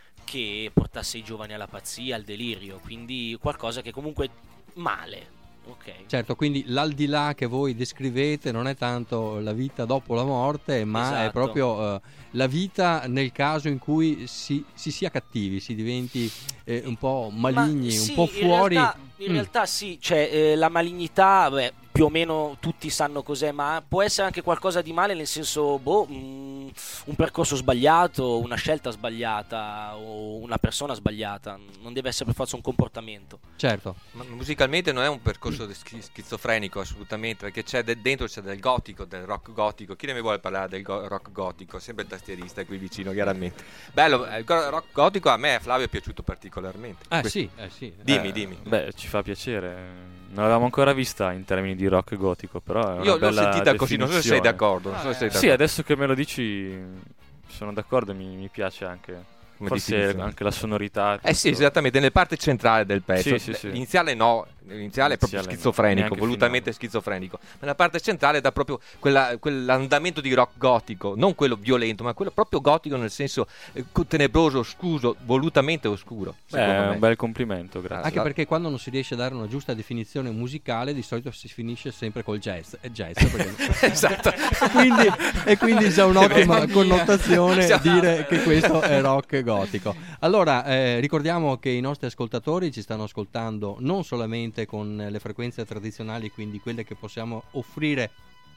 che portasse i giovani alla pazzia, al delirio, quindi qualcosa che comunque è male. Ok. Certo, quindi l'aldilà che voi descrivete non è tanto la vita dopo la morte, ma Esatto. è proprio eh, la vita nel caso in cui si, si sia cattivi, si diventi eh, un po' maligni, Ma sì, un po' fuori. In realtà, in Mm. realtà sì, cioè eh, la malignità, beh, più o meno tutti sanno cos'è, ma può essere anche qualcosa di male, nel senso, boh, mm, un percorso sbagliato, una scelta sbagliata o una persona sbagliata, non deve essere per forza un comportamento. Certo. Ma musicalmente non è un percorso di schi- schizofrenico assolutamente, perché c'è de- dentro c'è del gotico, del rock gotico. Chi ne mi vuole parlare del go- rock gotico? Sempre il tastierista qui vicino, chiaramente. Bello, eh, il go- rock gotico a me, a Flavio, è piaciuto particolarmente. Ah Questo- sì, eh sì. Dimmi, Eh, dimmi. Beh, ci fa piacere. Non l'avevamo ancora vista in termini di rock gotico, però è una Io l'ho bella sentita così, non so se sei definizione. d'accordo. Non so se sei Sì, d'accordo. adesso che me lo dici sono d'accordo, mi, mi piace anche. Come Forse definizione. anche la sonorità. Eh sì, tutto. esattamente, nella parte centrale del pezzo. Sì, sì, sì. L'iniziale no, l'iniziale è proprio L'iniziale no, schizofrenico, neanche volutamente schizofrenico. Nella parte centrale dà proprio quella- quell'andamento di rock gotico, non quello violento, ma quello proprio gotico nel senso eh, tenebroso, oscuro, volutamente oscuro. Beh, secondo è me. un bel complimento, grazie. Anche perché quando non si riesce a dare una giusta definizione musicale, di solito si finisce sempre col jazz. È jazz perché... Esatto. quindi, e quindi c'è un'ottima Mamma connotazione mia. dire che questo è rock gotico. Allora, eh, ricordiamo che i nostri ascoltatori ci stanno ascoltando non solamente con le frequenze tradizionali, quindi quelle che possiamo offrire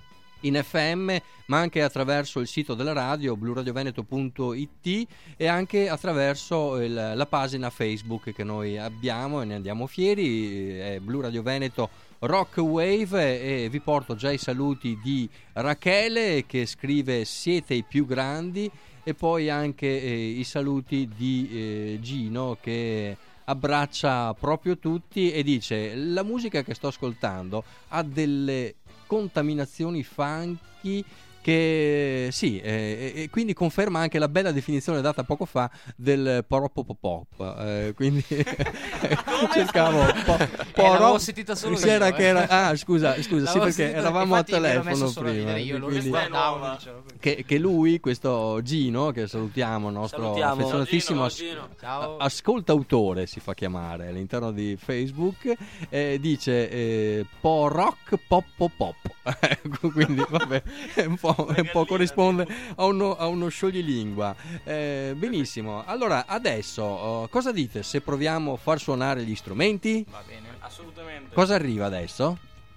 in F M, ma anche attraverso il sito della radio blu radio veneto punto it e anche attraverso il- la pagina Facebook che noi abbiamo e ne andiamo fieri, è Blu Radio Veneto Rock Wave, e vi porto già i saluti di Rachele che scrive siete i più grandi, e poi anche eh, i saluti di eh, Gino che abbraccia proprio tutti e dice: la musica che sto ascoltando ha delle contaminazioni funky che sì, eh, e quindi conferma anche la bella definizione data poco fa del pop pop pop, eh, quindi cercavo po, po- l'avevo ro- sentita solo si era io, che eh. era, ah scusa scusa sì, L'avevo perché sentita- eravamo a infatti me l'ho messo telefono solo a prima, ridere io, lo quindi- guardavo, dicevo. che, che lui, questo Gino, che salutiamo, il nostro Salutiamo. affezionatissimo Gino, Gino. Ciao. ascoltautore, si fa chiamare all'interno di Facebook, eh, dice eh, po rock pop pop pop. Ecco, quindi vabbè, è un po', è un po' corrisponde a uno, a uno scioglilingua. Eh, benissimo, allora adesso oh, cosa dite se proviamo a far suonare gli strumenti? Va bene. Assolutamente. Cosa arriva adesso?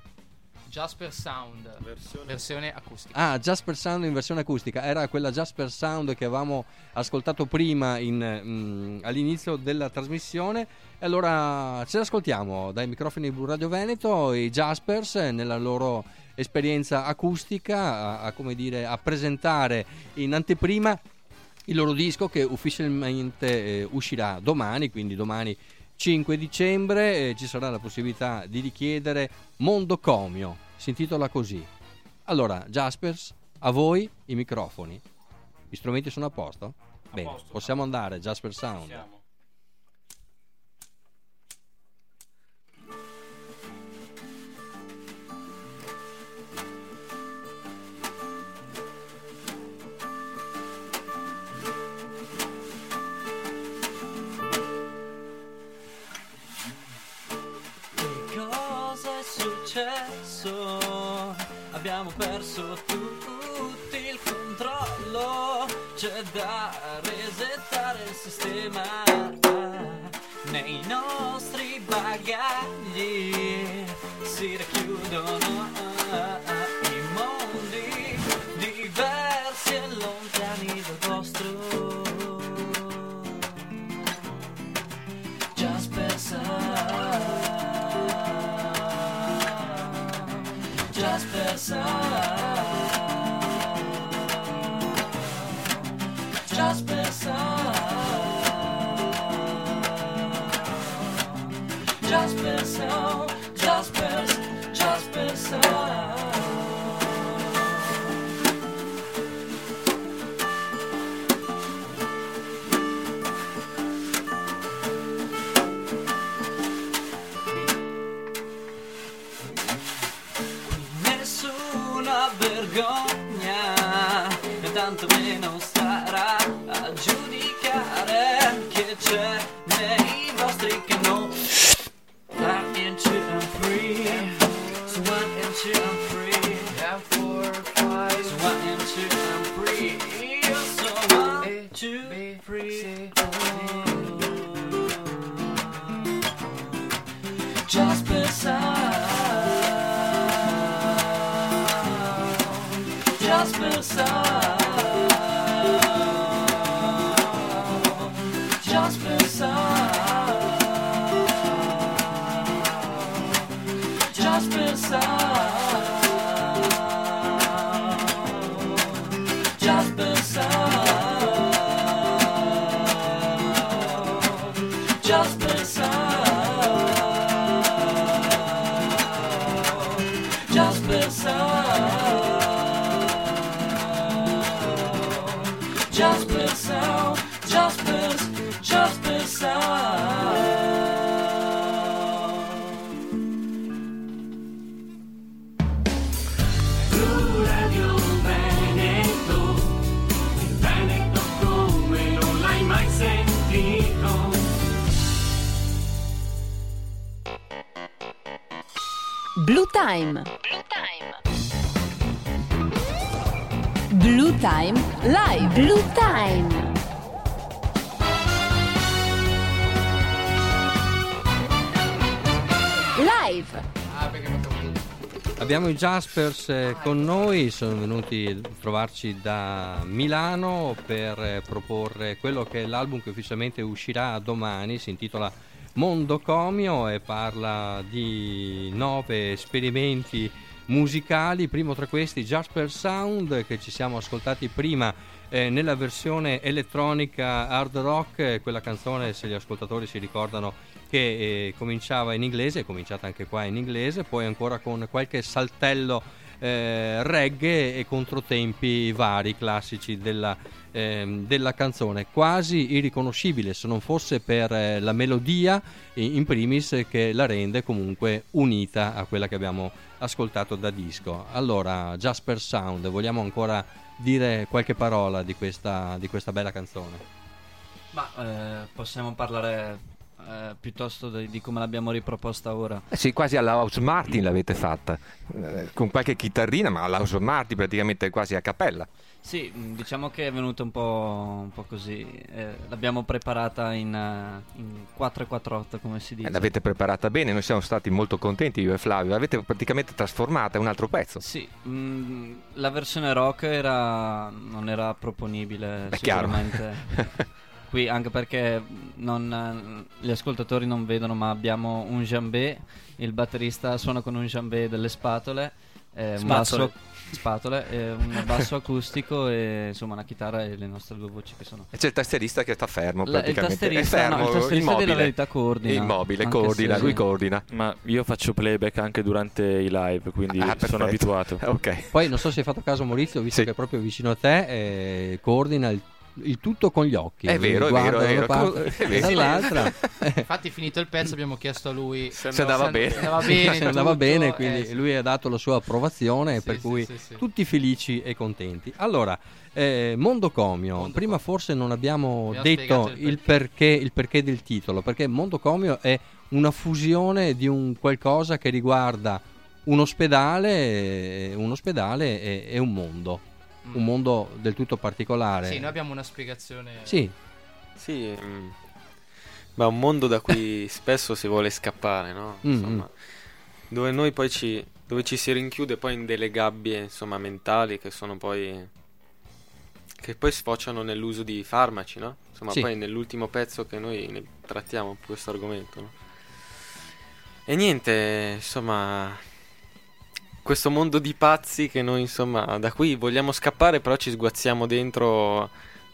Jasper Sound, versione, acustica. Ah, Jasper Sound in versione acustica. Era quella Jasper Sound che avevamo ascoltato prima in, mm, all'inizio della trasmissione. E allora ce l'ascoltiamo dai microfoni di Blu Radio Veneto, i Jaspers nella loro esperienza acustica a, a, come dire, a presentare in anteprima il loro disco che ufficialmente eh, uscirà domani, quindi domani cinque dicembre, eh, ci sarà la possibilità di richiedere Mondo Comio, si intitola così. Allora, Jaspers, a voi i microfoni. Gli strumenti sono a posto? Bene, posto. possiamo andare, Jasper Sound. Siamo. Thank successo? Abbiamo perso tutti il controllo, c'è da resettare il sistema. Nei nostri bagagli si racchiudono i mondi diversi e lontani dal vostro. Jasper Sound, Jasper Sound, Jasper Sound, Jasper Sound, Jasper, Jasper Sound. Nessuna vergogna, e tanto meno starà a giudicare che c'è nei vostri canoni. One and two and three, so one and two and three, and four, five, so one and two and three, so one, two, three, four. Jasper Sound, Jasper Sound, Jasper Sound, Jasper Sound, Jasper Sound, Jasper Sound, Jasper Sound, Jasper Sound, Jasper, Jasper Sound. Blu Radio Veneto, il Veneto come non l'hai mai sentito. Blue Time. Blue Time Live. Blue Time. Live. Ah, perché non capisco. Abbiamo i Jaspers eh, con noi, sono venuti a trovarci da Milano per eh, proporre quello che è l'album che ufficialmente uscirà domani, si intitola Mondo Comio e parla di nove esperimenti musicali, primo tra questi Jasper Sound, che ci siamo ascoltati prima eh, nella versione elettronica hard rock. Quella canzone, se gli ascoltatori si ricordano, che eh, cominciava in inglese, è cominciata anche qua in inglese, poi ancora con qualche saltello eh, reggae e controtempi vari classici della, eh, della canzone, quasi irriconoscibile se non fosse per eh, la melodia in primis, che la rende comunque unita a quella che abbiamo ascoltato da disco. Allora, Jasper Sound, vogliamo ancora dire qualche parola di questa, di questa bella canzone? Ma eh, possiamo parlare eh, piuttosto di, di come l'abbiamo riproposta ora. Eh sì, quasi alla House Martin l'avete fatta, eh, con qualche chitarrina, ma alla House Martin praticamente quasi a cappella. Sì, diciamo che è venuta un po', un po' così, eh, l'abbiamo preparata in, uh, in quattro e quattro otto, come si dice. Eh, l'avete preparata bene, noi siamo stati molto contenti, io e Flavio, l'avete praticamente trasformata in un altro pezzo. Sì, mh, la versione rock era, non era proponibile. È sicuramente. Qui, anche perché non, gli ascoltatori non vedono, ma abbiamo un djembé, il batterista suona con un djembé delle spatole, eh, un basso, spatole, eh, un basso acustico e insomma una chitarra e le nostre due voci che sono. E c'è il tastierista che sta fermo La, praticamente. il tastierista, è fermo, no, il tastierista immobile. della verità coordina. Immobile, Anche coordina, se- lui coordina. Ma io faccio playback anche durante i live, quindi Ah, sono perfetto. abituato. Ok. Poi non so se hai fatto caso, Maurizio, visto che è proprio vicino a te, eh, coordina il, il tutto con gli occhi. È vero, è Guarda vero, è da una vero. parte È e vero. dall'altra. Infatti, finito il pezzo, abbiamo chiesto a lui Se andava bene. se andava bene, Se andava tutto, bene, quindi eh, sì. lui ha dato la sua approvazione, Sì, per sì, cui sì, sì. tutti felici e contenti. Allora, eh, Mondo Comio, prima forse non abbiamo, Abbiamo detto spiegato il il perché. il perché del titolo, perché Mondo Comio è una fusione di un qualcosa che riguarda un ospedale, un ospedale e, e un mondo, mm. un mondo del tutto particolare. Sì, noi abbiamo una spiegazione. Sì, sì, mm, ma un mondo da cui spesso si vuole scappare, no? Insomma, mm. dove noi poi ci, dove ci si rinchiude poi in delle gabbie, insomma, mentali che sono poi, che poi sfociano nell'uso di farmaci, no? Insomma, sì. Poi nell'ultimo pezzo che noi ne trattiamo questo argomento, no? E niente, insomma, questo mondo di pazzi che noi, insomma, da cui vogliamo scappare, però ci sguazziamo dentro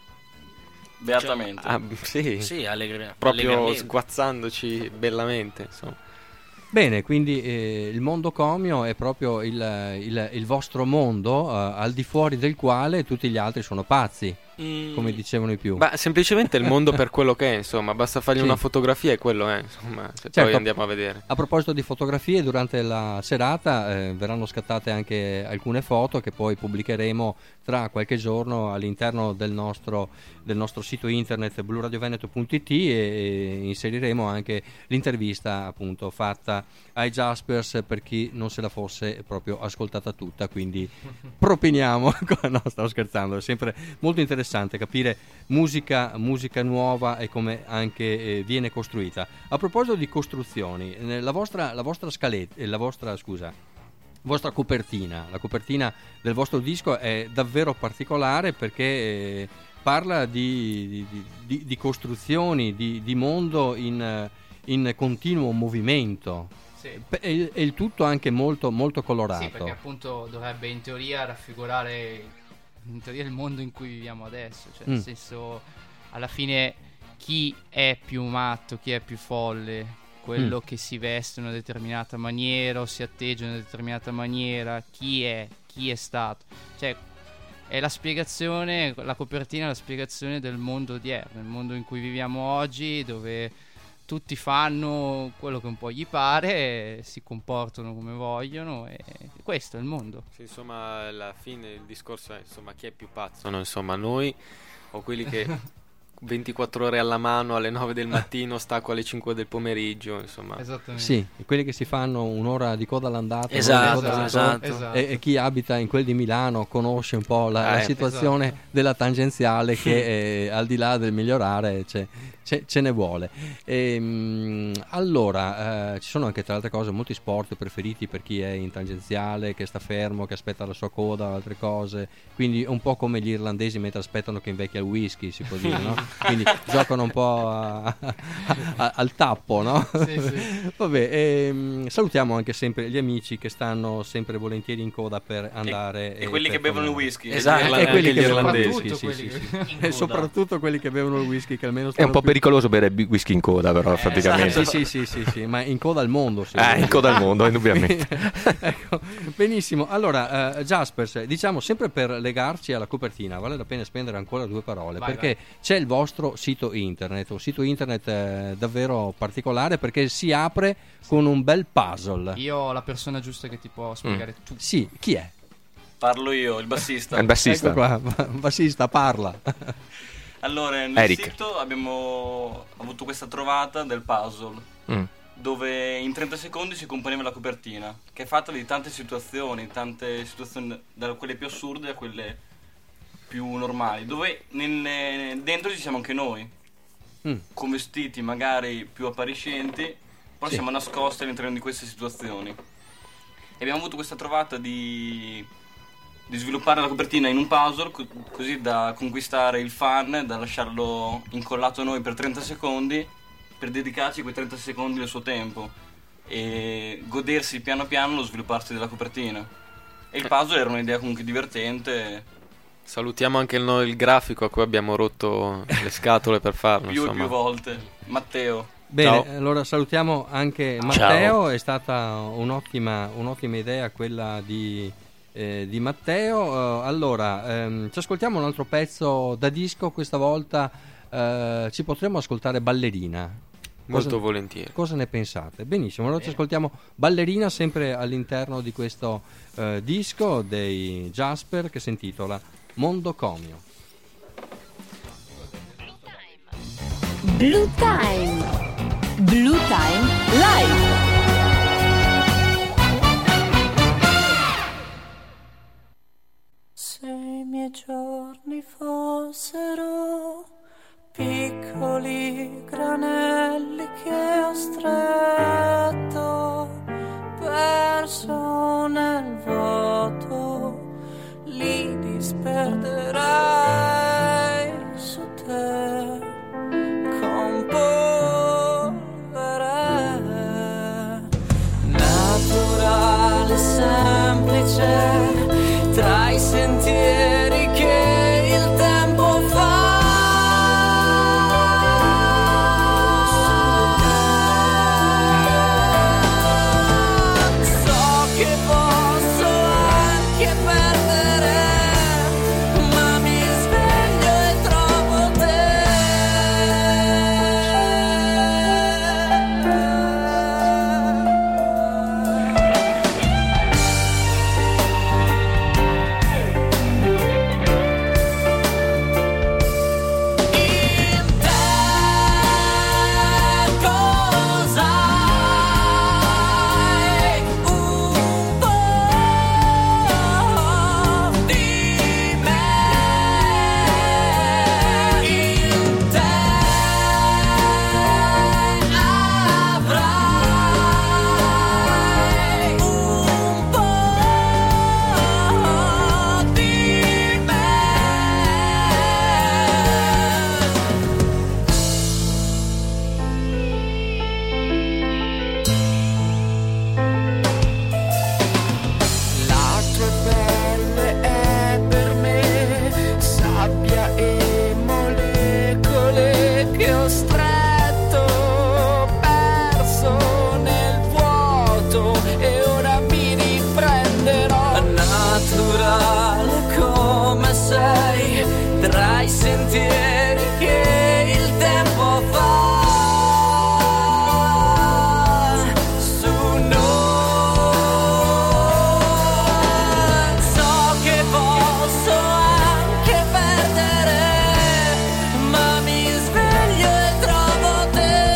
beatamente. Cioè, ah, sì, sì, allegri- proprio sguazzandoci bellamente, insomma. Bene, quindi eh, il mondo comio è proprio il, il, il vostro mondo, eh, al di fuori del quale tutti gli altri sono pazzi, mm. come dicevano i più. Beh, semplicemente il mondo per quello che è, insomma, basta fargli sì. una fotografia e quello è, insomma, se certo, poi andiamo a vedere. A proposito di fotografie, durante la serata eh, verranno scattate anche alcune foto che poi pubblicheremo tra qualche giorno all'interno del nostro, del nostro sito internet blu radio veneto punto it e, e inseriremo anche l'intervista appunto fatta ai Jaspers per chi non se la fosse proprio ascoltata tutta, quindi propiniamo. No, stavo scherzando, è sempre molto interessante capire musica, musica nuova e come anche eh, viene costruita. A proposito di costruzioni, eh, la vostra, la vostra scaletta, eh, la vostra scusa vostra copertina, la copertina del vostro disco è davvero particolare perché eh, parla di, di, di, di costruzioni, di, di mondo in, in continuo movimento. Sì. E, e il tutto anche molto, molto colorato. Sì, perché appunto dovrebbe in teoria raffigurare in teoria il mondo in cui viviamo adesso, cioè nel mm. senso, alla fine chi è più matto, chi è più folle, quello mm. che si veste in una determinata maniera o si atteggia in una determinata maniera, chi è, chi è stato, cioè è la spiegazione, la copertina è la spiegazione del mondo odierno, il mondo in cui viviamo oggi, dove tutti fanno quello che un po' gli pare, si comportano come vogliono e questo è il mondo. Sì, insomma, alla fine il discorso è, insomma, chi è più pazzo? Sono, insomma, noi o quelli che ventiquattro ore alla mano alle nove del mattino, stacco alle cinque del pomeriggio, insomma. Esattamente. Sì, quelli che si fanno un'ora di coda all'andata, esatto, coda esatto, esatto. esatto. E, e chi abita in quel di Milano conosce un po' la, eh, la situazione esatto. della tangenziale che eh, al di là del migliorare c'è, c'è, ce ne vuole. E, mh, allora, eh, ci sono anche tra le altre cose molti sport preferiti per chi è in tangenziale, che sta fermo, che aspetta la sua coda, altre cose, quindi un po' come gli irlandesi mentre aspettano che invecchia il whisky, si può dire, no? Quindi giocano un po' a, a, a, al tappo, no? Sì, sì. Vabbè, ehm, salutiamo anche sempre gli amici che stanno sempre volentieri in coda per andare e, e quelli che bevono il whisky, esatto, e quelli che bevono il whisky, sì, quelli sì, sì. che... e soprattutto quelli che bevono il whisky, che almeno è un po' più... pericoloso bere whisky in coda, però, eh, praticamente. Sì, sì, sì, sì, sì, ma in coda al mondo. Ah, in coda al mondo, indubbiamente. Ecco, benissimo. Allora, uh, Jaspers, diciamo sempre per legarci alla copertina, vale la pena spendere ancora due parole, vai, perché vai. c'è il vostro sito internet, un sito internet eh, davvero particolare perché si apre con un bel puzzle. Io ho la persona giusta che ti può spiegare mm. tutto. Sì, chi è? Parlo io, il bassista. Il bassista. Ecco qua, bassista, parla. Allora, nel Eric. sito abbiamo avuto questa trovata del puzzle, mm. dove in trenta secondi si componeva la copertina, che è fatta di tante situazioni, tante situazioni, da quelle più assurde a quelle più normali, dove nel, dentro ci siamo anche noi, mm. con vestiti magari più appariscenti, però sì. siamo nascosti all'interno di queste situazioni. E abbiamo avuto questa trovata di... di sviluppare la copertina in un puzzle co- così da conquistare il fan, da lasciarlo incollato a noi per trenta secondi, per dedicarci quei trenta secondi del suo tempo e godersi piano piano lo svilupparsi della copertina. E il puzzle era un'idea comunque divertente. Salutiamo anche il, noi, il grafico a cui abbiamo rotto le scatole per farlo più insomma. e più volte, Matteo. Bene, Ciao. allora salutiamo anche Matteo. Ciao. È stata un'ottima, un'ottima idea quella di Eh, di Matteo. Uh, allora ehm, ci ascoltiamo un altro pezzo da disco, questa volta uh, ci potremmo ascoltare Ballerina. Molto cosa, volentieri. Cosa ne pensate? Benissimo, allora ci ascoltiamo Ballerina sempre all'interno di questo uh, disco dei Jasper che si intitola Mondo Comio. Blue Time Blue Time Live. anelli che ho stretto, perso nel vuoto, li disperderai su te con polvere. Naturale, semplice, tra i sentieri che il tempo fa. So che posso anche perdere, ma mi sveglio e trovo l'acqua è belle, è per me sabbia e molecole che ho stretto, perso nel vuoto e ora mi riprenderò. Naturale come sei, tra i sentieri che il tempo fa. Su noi so che posso anche perdere, ma mi sveglio e trovo te.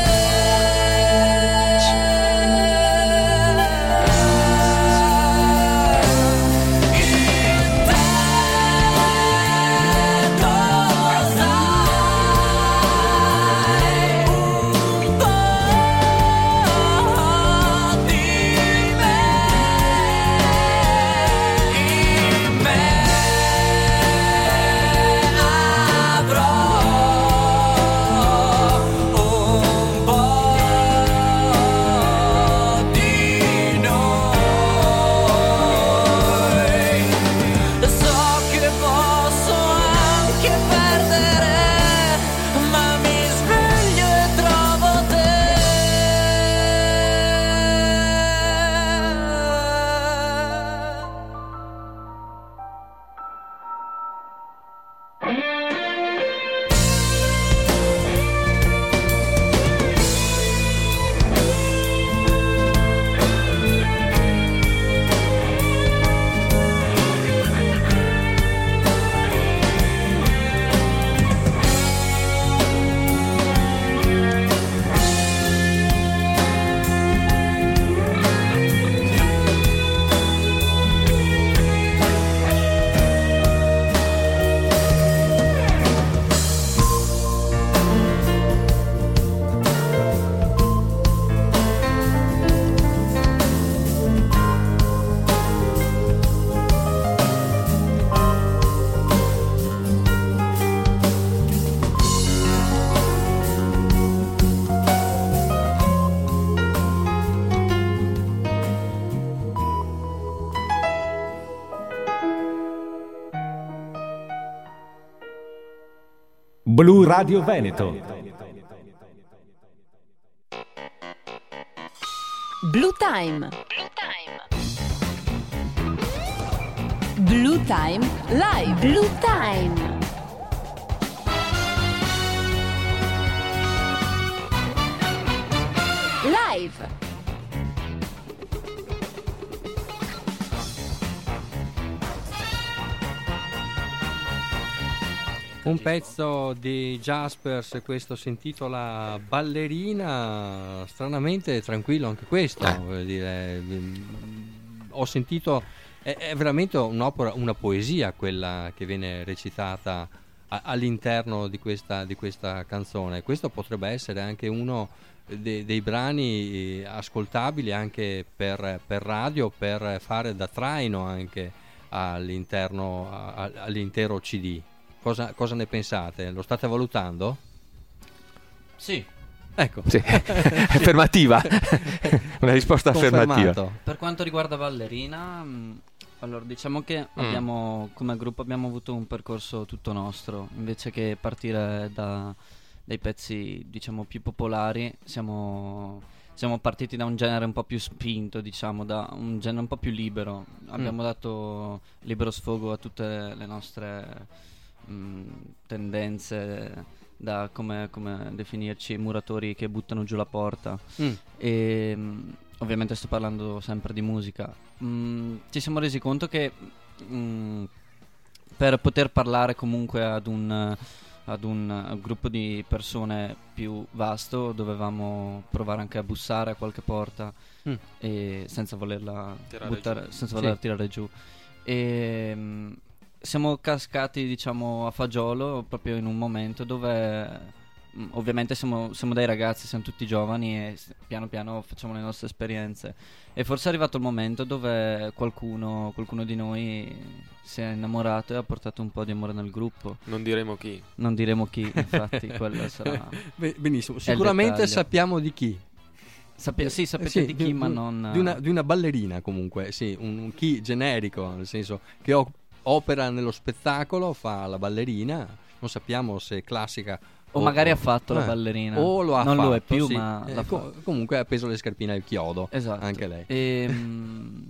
In te cos'hai? Un po' di me, in me avrò un po' di noi. So che posso anche perdere, ma mi sveglio e trovo te. Blu Radio Veneto. Blue Time. Blue Time Live. Blue Time. Live. Un pezzo di Jaspers, questo si intitola Ballerina, stranamente tranquillo anche questo, Eh. voglio dire, ho sentito, è, è veramente un'opera, una poesia quella che viene recitata a- all'interno di questa, di questa canzone. Questo potrebbe essere anche uno de- dei brani ascoltabili anche per, per radio, per fare da traino anche all'interno a- all'intero C D. Cosa, cosa ne pensate? Lo state valutando? Sì. Ecco. Sì. Affermativa. Una risposta affermativa. Per quanto riguarda Ballerina, mh, allora diciamo che Mm. abbiamo, come gruppo abbiamo avuto un percorso tutto nostro. Invece che partire da dai pezzi diciamo più popolari, siamo, siamo partiti da un genere un po' più spinto, diciamo, da un genere un po' più libero. Abbiamo Mm. dato libero sfogo a tutte le nostre mh, tendenze, da come, come definirci muratori che buttano giù la porta. Mm. E mh, ovviamente sto parlando sempre di musica. Mm, ci siamo resi conto che mm, per poter parlare comunque ad un ad un uh, gruppo di persone più vasto dovevamo provare anche a bussare a qualche porta Mm. e senza volerla Tirare buttare, giù. senza Sì. volerla tirare giù. E mm, siamo cascati diciamo a fagiolo proprio in un momento dove mm, ovviamente siamo, siamo dei ragazzi, siamo tutti giovani e s- piano piano facciamo le nostre esperienze, e forse è arrivato il momento dove qualcuno, qualcuno di noi si è innamorato e ha portato un po' di amore nel gruppo. Non diremo chi. Non diremo chi, infatti quello sarà Be- benissimo, è il sicuramente dettaglio. sappiamo di chi. Sappia- sì, sapete Sì, di chi, ma non di una, di una ballerina comunque, sì, un, un chi generico, nel senso che o- opera nello spettacolo, fa la ballerina, non sappiamo se classica O magari ha fatto la ballerina. o lo ha Non fatto, lo è più, sì. ma Eh, l'ha co- fatto. comunque ha appeso le scarpine al chiodo, Esatto. anche lei. Ehm,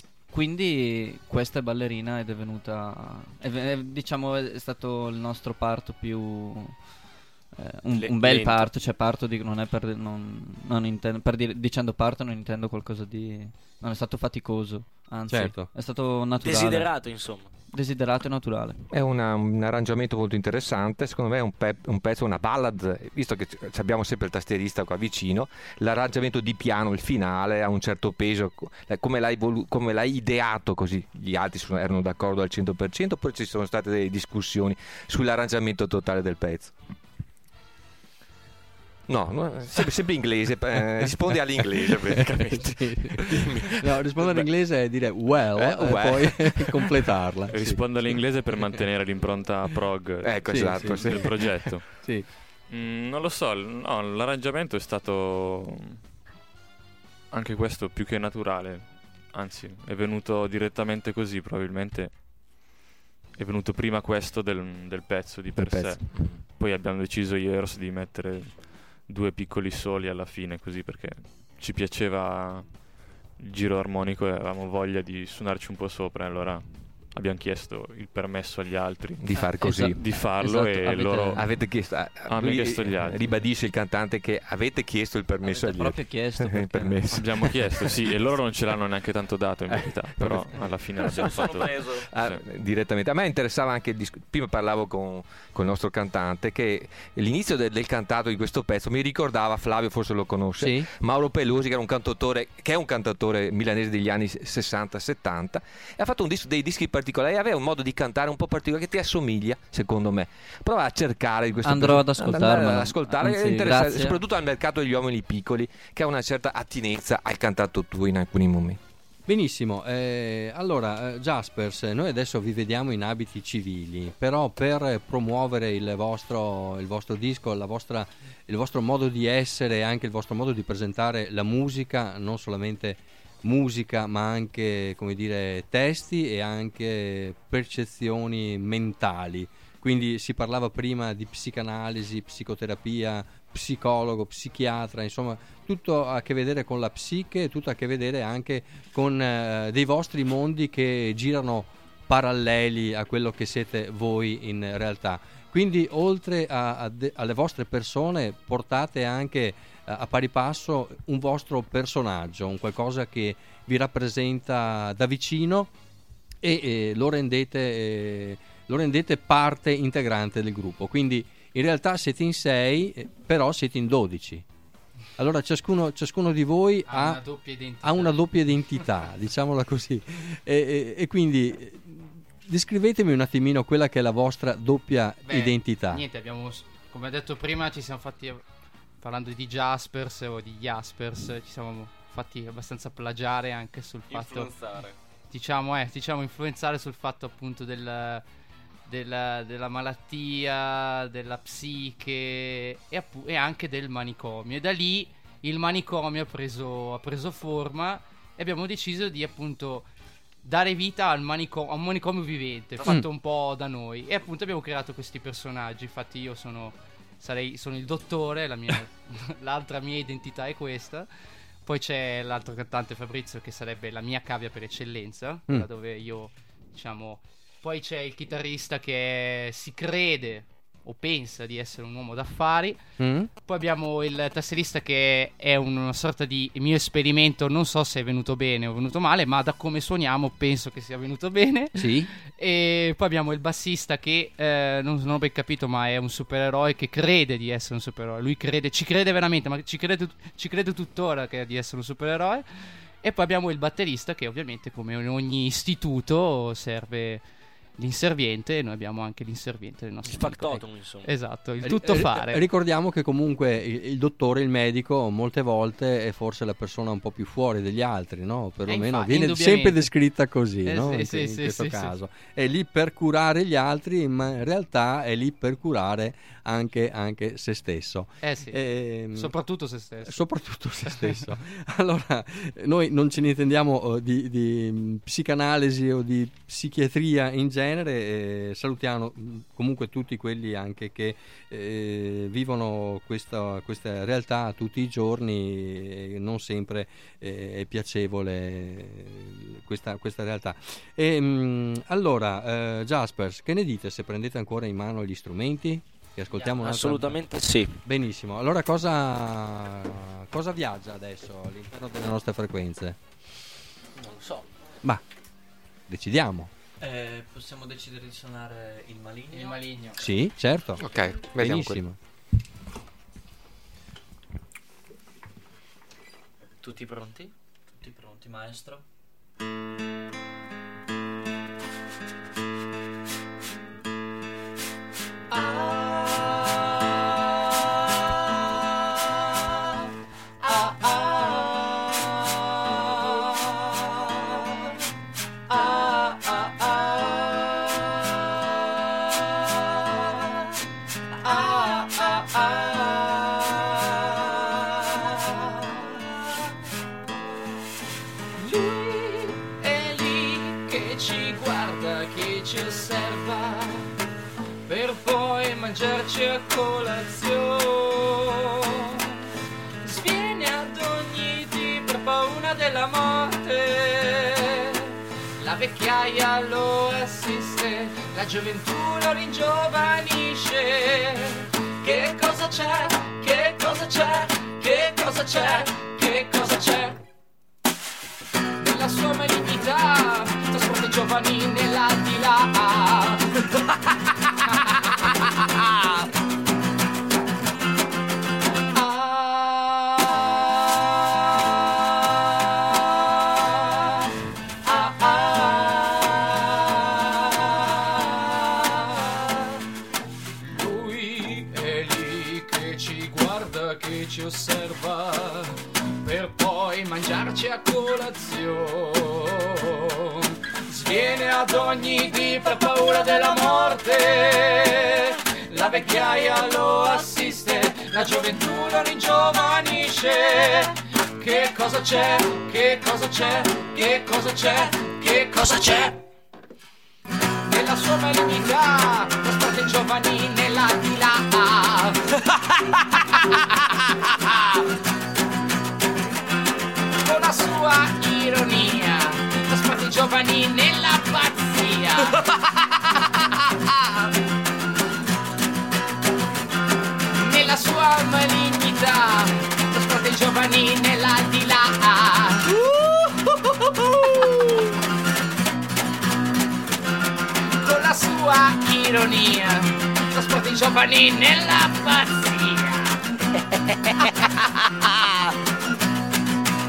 quindi questa è ballerina ed è venuta, è, è- diciamo è stato il nostro parto più eh, un, Le- un bel lento. parto, cioè parto di, non è per non, non intendo, per dire, dicendo parto non intendo qualcosa di, non è stato faticoso, anzi Certo. è stato naturale, Desiderato, insomma. desiderato e naturale. È una- un arrangiamento molto interessante, secondo me è un, pe- un pezzo, una ballad, visto che c- abbiamo sempre il tastierista qua vicino, l'arrangiamento di piano, il finale ha un certo peso, co- eh, come l'hai, volu- come l'hai ideato così, gli altri sono- erano d'accordo al cento per cento, oppure ci sono state delle discussioni sull'arrangiamento totale del pezzo? No, no, sempre, sempre inglese, eh, rispondi all'inglese praticamente. Sì. No, rispondere in inglese è dire well, Eh, e well. poi completarla. sì. Rispondo all'inglese per mantenere l'impronta prog Ecco, Sì, esatto. sì, del sì. progetto. Sì. Mm, non lo so, l- no, l'arrangiamento è stato anche questo più che naturale, anzi è venuto direttamente così, probabilmente è venuto prima questo del, del pezzo di per Del sé. pezzo. Poi abbiamo deciso io e Eros di mettere due piccoli soli alla fine, così perché ci piaceva il giro armonico e avevamo voglia di suonarci un po' sopra, allora abbiamo chiesto il permesso agli altri Di far così. Esa- di farlo, Esatto, e avete- loro Avete chiesto, ah, Ah, lui, mi ha chiesto gli eh, altri. ribadisce il cantante che avete chiesto il permesso Avete agli proprio altri. chiesto, Il perché permesso. abbiamo chiesto, sì, e loro non ce l'hanno neanche tanto dato in verità, però alla fine l'abbiamo Sono fatto. preso. Ah, direttamente. A me interessava anche il dis- prima parlavo con, con il nostro cantante che l'inizio del, del cantato di questo pezzo mi ricordava, Flavio forse lo conosce, Sì. Mauro Pelusi, che era un cantautore che è un cantautore milanese degli anni sessanta settanta, e ha fatto un dis- dei dischi particolari, aveva un modo di cantare un po' particolare che ti assomiglia, secondo me. Prova a cercare di questo Andrò pezzo- ad ascoltarmelo. andare ad ascoltare, Anzi, è interessante, grazie. soprattutto al mercato degli uomini piccoli, che ha una certa attinenza al cantato tuo in alcuni momenti. Benissimo, eh, allora eh, Jaspers, noi adesso vi vediamo in abiti civili, però per promuovere il vostro, il vostro disco, la vostra, il vostro modo di essere e anche il vostro modo di presentare la musica, non solamente musica ma anche, come dire, testi e anche percezioni mentali. Quindi si parlava prima di psicanalisi, psicoterapia, psicologo, psichiatra, insomma tutto a che vedere con la psiche, tutto a che vedere anche con eh, dei vostri mondi che girano paralleli a quello che siete voi in realtà. Quindi oltre a, a de- alle vostre persone portate anche eh, a pari passo un vostro personaggio, un qualcosa che vi rappresenta da vicino e eh, lo rendete... Eh, lo rendete parte integrante del gruppo. Quindi in realtà siete in sei, eh, però siete in dodici. Allora ciascuno, ciascuno di voi Ha ha, una doppia identità. ha una doppia identità, diciamola così. E, e- e quindi eh, descrivetemi un attimino quella che è la vostra doppia Beh, identità. Niente, abbiamo, come detto prima, ci siamo fatti, parlando di Jaspers o di Jaspers, ci siamo fatti abbastanza plagiare anche sul fatto, Influenzare. diciamo, eh, diciamo influenzare sul fatto appunto del, del- della malattia, della psiche e, appu- e anche del manicomio. E da lì il manicomio ha preso, ha preso forma e abbiamo deciso di appunto dare vita al manico- a un manicomio vivente, Mm. fatto un po' da noi. E appunto abbiamo creato questi personaggi. Infatti io sono, sarei, sono il dottore, la mia, l'altra mia identità è questa. Poi c'è l'altro cantante Fabrizio, che sarebbe la mia cavia per eccellenza, quella dove io, diciamo... Poi c'è il chitarrista che si crede o pensa di essere un uomo d'affari. Mm? Poi abbiamo il tastierista che è una sorta di mio esperimento, non so se è venuto bene o venuto male, ma da come suoniamo penso che sia venuto bene. Sì. E poi abbiamo il bassista che eh, non, non ho ben capito, ma è un supereroe che crede di essere un supereroe. Lui crede, ci crede veramente, ma ci crede, ci crede tuttora che di essere un supereroe. E poi abbiamo il batterista che ovviamente, come in ogni istituto, serve l'inserviente, e noi abbiamo anche l'inserviente del nostro Il factotum, insomma. Esatto, il Ri- tutto ri- fare. Ricordiamo che comunque il, il dottore, il medico, molte volte è forse la persona un po' più fuori degli altri, no? Perlomeno infatti, viene indubbiamente. sempre descritta così, Eh, no? sì, in, sì, in sì, questo sì, sì. caso. È lì per curare gli altri, ma in realtà è lì per curare anche, anche se stesso. Eh sì, Ehm, soprattutto se stesso. Soprattutto se stesso. Allora, noi non ce ne intendiamo eh, di, di mh, psicanalisi o di psichiatria in genere, e salutiamo mh, comunque tutti quelli anche che eh, vivono questa, questa realtà tutti i giorni, e non sempre eh, è piacevole eh, questa, questa realtà. E, mh, allora, eh, Jaspers, che ne dite se prendete ancora in mano gli strumenti? Che ascoltiamo un'altra- Assolutamente sì. Benissimo. Allora cosa, cosa viaggia adesso all'interno delle nostre frequenze? Non lo so. Ma decidiamo. Eh, possiamo decidere di suonare il maligno. Il maligno. Sì, certo. Ok, vediamo benissimo. Tutti pronti? Tutti pronti, maestro? Lui è lì che ci guarda, che ci osserva, per poi mangiarci a colazione. Sviene ad ogni dì per paura della morte. La vecchiaia lo assiste, la gioventù lo ringiovanisce. Che cosa c'è? Che cosa c'è? Che cosa c'è? Che cosa c'è? Nella sua malignità trasporta i giovani nell'aldilà. Lui è lì che ci guarda, che ci osserva, per poi mangiarci a colazione. Sviene ad ogni dì per paura della morte. La vecchiaia lo assiste, la gioventù lo ringiovanisce. Che cosa c'è? Che cosa c'è? Che cosa c'è? Che cosa c'è? Nella sua malignità trasporta i giovani nell'aldilà. Con la sua ironia trasporta i giovani nella pazzia. Nella sua malignità trasporta i giovani nell'aldilà. Con la sua ironia trasporta i giovani nella pazzia.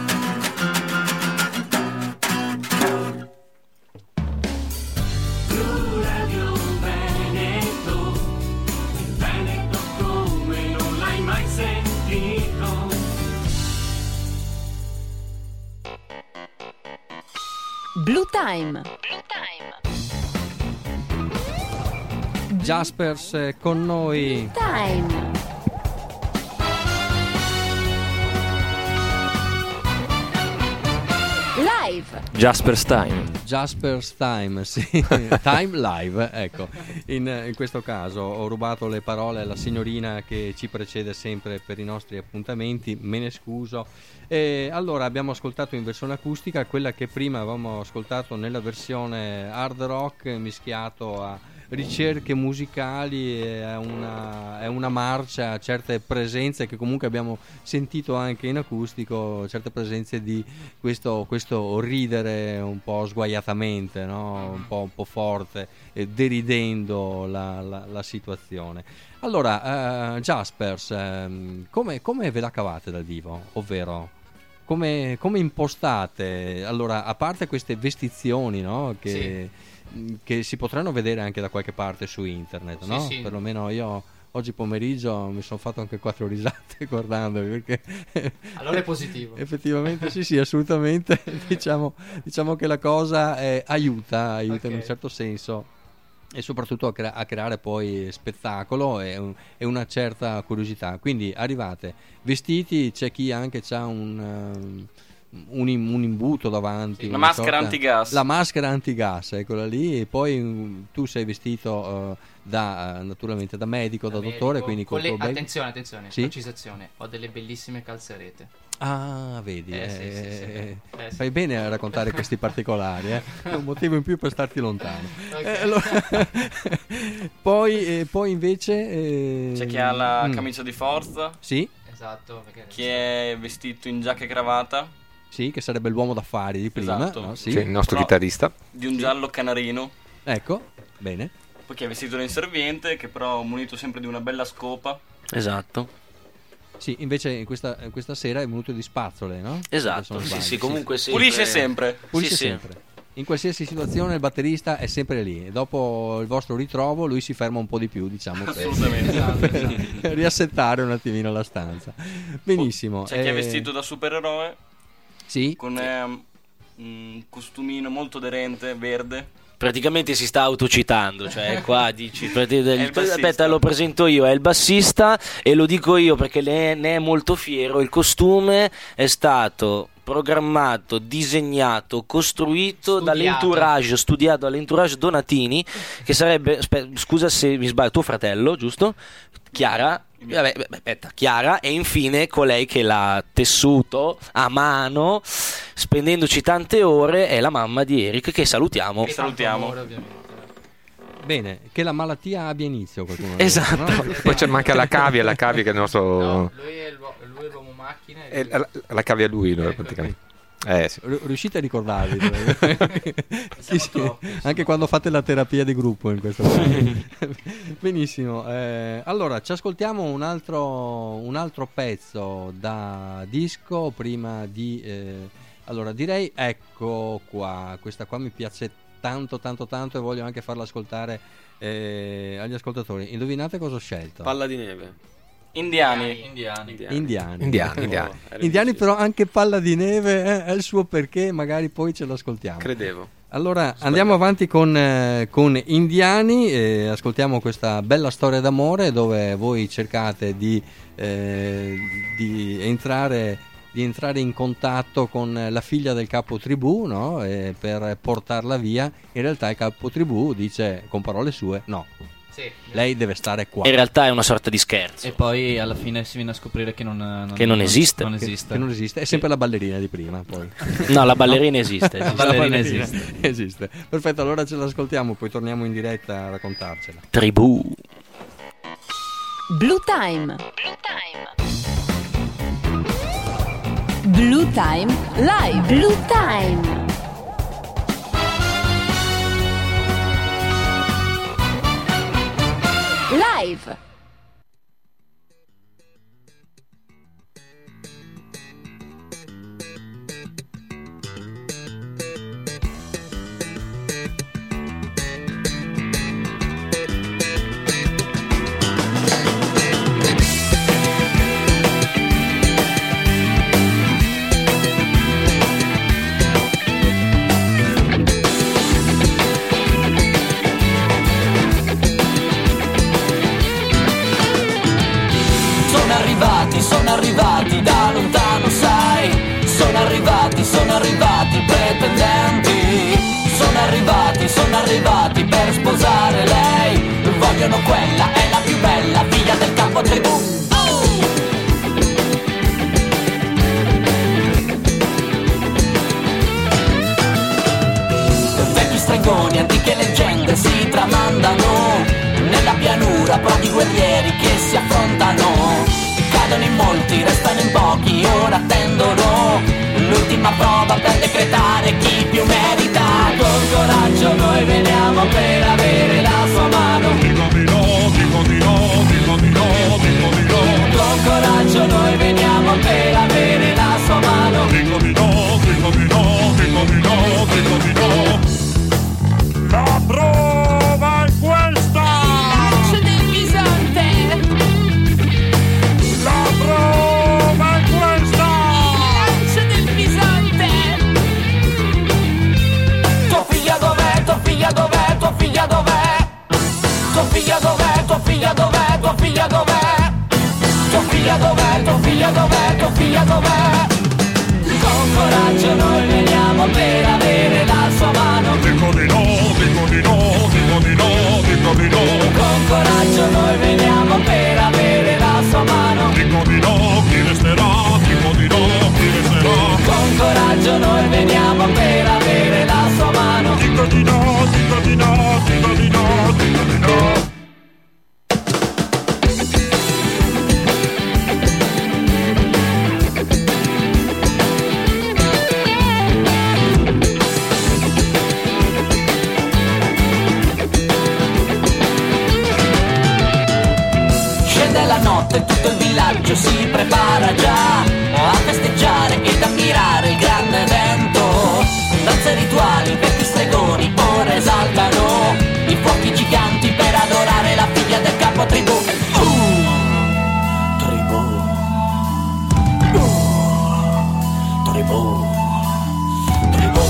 Blue sentito. Blue Time. Jaspers eh, con noi. Time. Live. Jasper's Time. Jasper's Time, sì. Time live, ecco. In, in questo caso ho rubato le parole alla signorina che ci precede sempre per i nostri appuntamenti, me ne scuso. E allora abbiamo ascoltato in versione acustica quella che prima avevamo ascoltato nella versione hard rock mischiato a ricerche musicali, è una, è una marcia a certe presenze che comunque abbiamo sentito anche in acustico, certe presenze di questo, questo ridere un po' sguaiatamente, no? un, po', un po' forte, eh, deridendo la, la, la situazione. Allora, eh, Jaspers, eh, come, come ve la cavate dal vivo? Ovvero, come, come impostate? Allora, a parte queste vestizioni, no? che... Sì. che si potranno vedere anche da qualche parte su internet, no? Sì, sì. Perlomeno io oggi pomeriggio mi sono fatto anche quattro risate guardandovi, perché allora è positivo. Effettivamente sì, sì, assolutamente. diciamo, diciamo che la cosa è, aiuta, aiuta okay. in un certo senso, e soprattutto a, crea- a creare poi spettacolo e, un- e una certa curiosità. Quindi arrivate vestiti, c'è chi anche ha un... Um, Un, un imbuto davanti, sì, la maschera sorta, antigas, la maschera antigas, eccola lì, e poi um, tu sei vestito uh, da uh, naturalmente da medico, da, da medico, dottore, quindi con le, col bag. attenzione, attenzione, sì? precisazione, ho delle bellissime calzarete. Ah, vedi, eh, eh, sì, sì, sì. eh, Eh, sì. fai bene a raccontare questi particolari, eh? È un motivo in più per starti lontano. Okay. Eh, allora, poi, eh, poi invece eh, c'è chi ha la mm. camicia di forza, sì, esatto, perché chi è vestito in giacca e cravatta, sì, che sarebbe l'uomo d'affari di prima, esatto. no? Sì. Sì, il nostro Però chitarrista di un sì. giallo canarino, ecco, bene. poi chi è vestito da inserviente, che però è munito sempre di una bella scopa, esatto. Sì, invece in questa, in questa sera è venuto di spazzole, no? Esatto, sì, sì, comunque sempre... pulisce sempre, pulisce sì, sempre. Sì. In qualsiasi situazione il batterista è sempre lì, e dopo il vostro ritrovo lui si ferma un po' di più, diciamo, per assolutamente. riassettare un attimino la stanza. Benissimo. C'è chi è eh, vestito da supereroe, sì, con sì. Eh, un costumino molto aderente, verde. Praticamente si sta autocitando, cioè qua dici, bassista. aspetta, lo presento io, è il bassista e lo dico io perché ne è, ne è molto fiero. Il costume è stato programmato, disegnato, costruito Studiato. dall'entourage, studiato dall'entourage Donatini, che sarebbe, aspe- scusa se mi sbaglio, tuo fratello, giusto? Chiara, vabbè, beh, aspetta, Chiara, e infine colei che l'ha tessuto a mano, spendendoci tante ore, è la mamma di Eric, che salutiamo. Che salutiamo. Amore, ovviamente. Bene, che la malattia abbia inizio, qualcuno Esatto. detto, no? poi c'è manca la cavia, la cavia che è il nostro No, lui è, l'uo- lui è l'uomo macchina e è la, la cavia lui, no, Ecco, praticamente. Eh, sì. R- riuscite a ricordarvi sì, sì, anche quando fate la terapia di gruppo in questo caso. Benissimo, eh, allora ci ascoltiamo un altro, un altro pezzo da disco prima di eh, allora direi ecco qua, questa qua mi piace tanto tanto tanto e voglio anche farla ascoltare eh, agli ascoltatori. Indovinate cosa ho scelto? Palla di neve. Indiani. indiani. Indiani. Indiani, indiani. Oh, Indiani, però anche Palla di neve eh, è il suo perché, magari poi ce l'ascoltiamo. Credevo. Allora andiamo avanti con, eh, con Indiani, eh, ascoltiamo questa bella storia d'amore dove voi cercate di, eh, di entrare di entrare in contatto con la figlia del capo tribù, no? Eh, per portarla via. In realtà il capo tribù dice con parole sue no. Sì. Lei deve stare qua. In realtà è una sorta di scherzo. E poi alla fine si viene a scoprire che non, non, Che non esiste. Non Che, esiste. che non esiste, è sempre la ballerina di prima poi. No, la ballerina esiste. La esiste. ballerina esiste. esiste. Perfetto, allora ce l'ascoltiamo, poi torniamo in diretta a raccontarcela. Tribù. Blue Time. Blue Time. Blue Time Live. Blue Time. Live. quella è la più bella figlia del capo tribù. Vecchi stregoni, antiche leggende si tramandano nella pianura, prodi guerrieri che si affrontano. Cadono in molti, restano in pochi, ora attendono l'ultima prova per decretare chi più merita. Con coraggio noi veniamo per avere la sua mano. Dico di no, dico di no, dico di no, dico di no. Con coraggio noi veniamo per avere la sua mano. Dico di no, dico di no, dico di no, dico di no. La prova è questa! Lancio del bisonte! La prova è questa! Lancio del bisonte! Tua figlia dov'è? Tua figlia dov'è? Tua figlia dov'è? Tua figlia dov'è? Tua figlia dov'è? Tua figlia dov'è? Tua figlia dov'è? Tua figlia dov'è? Tua figlia dov'è? Con coraggio noi veniamo per avere la sua mano. Dico di no, dico di no, dico di no, dico di no. Con coraggio noi veniamo per avere la sua mano. Dico di no, chi resterà? Dico di no, chi resterà? Con coraggio noi veniamo per avere la sua mano. Dico di no, dico di no, dico di no, dico di no. Tutto il villaggio si prepara già a festeggiare ed ammirare il grande evento. Danze rituali, vecchi stregoni ora esaltano i fuochi giganti per adorare la figlia del capo tribù. Uh, tribù. Uh, tribù. Tribù.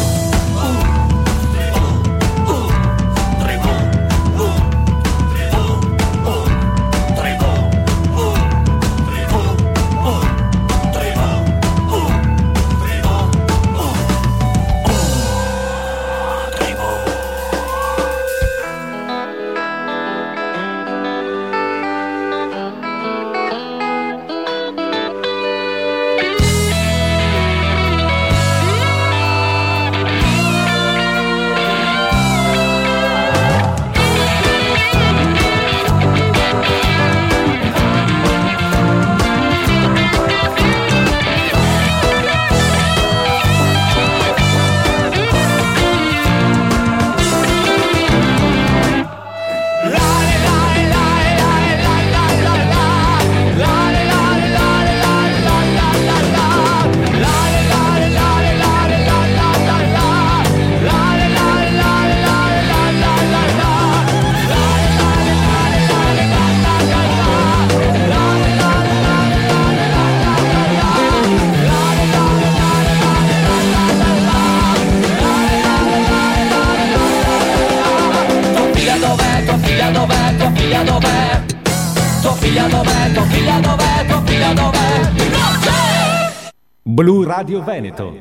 Blu Radio Veneto.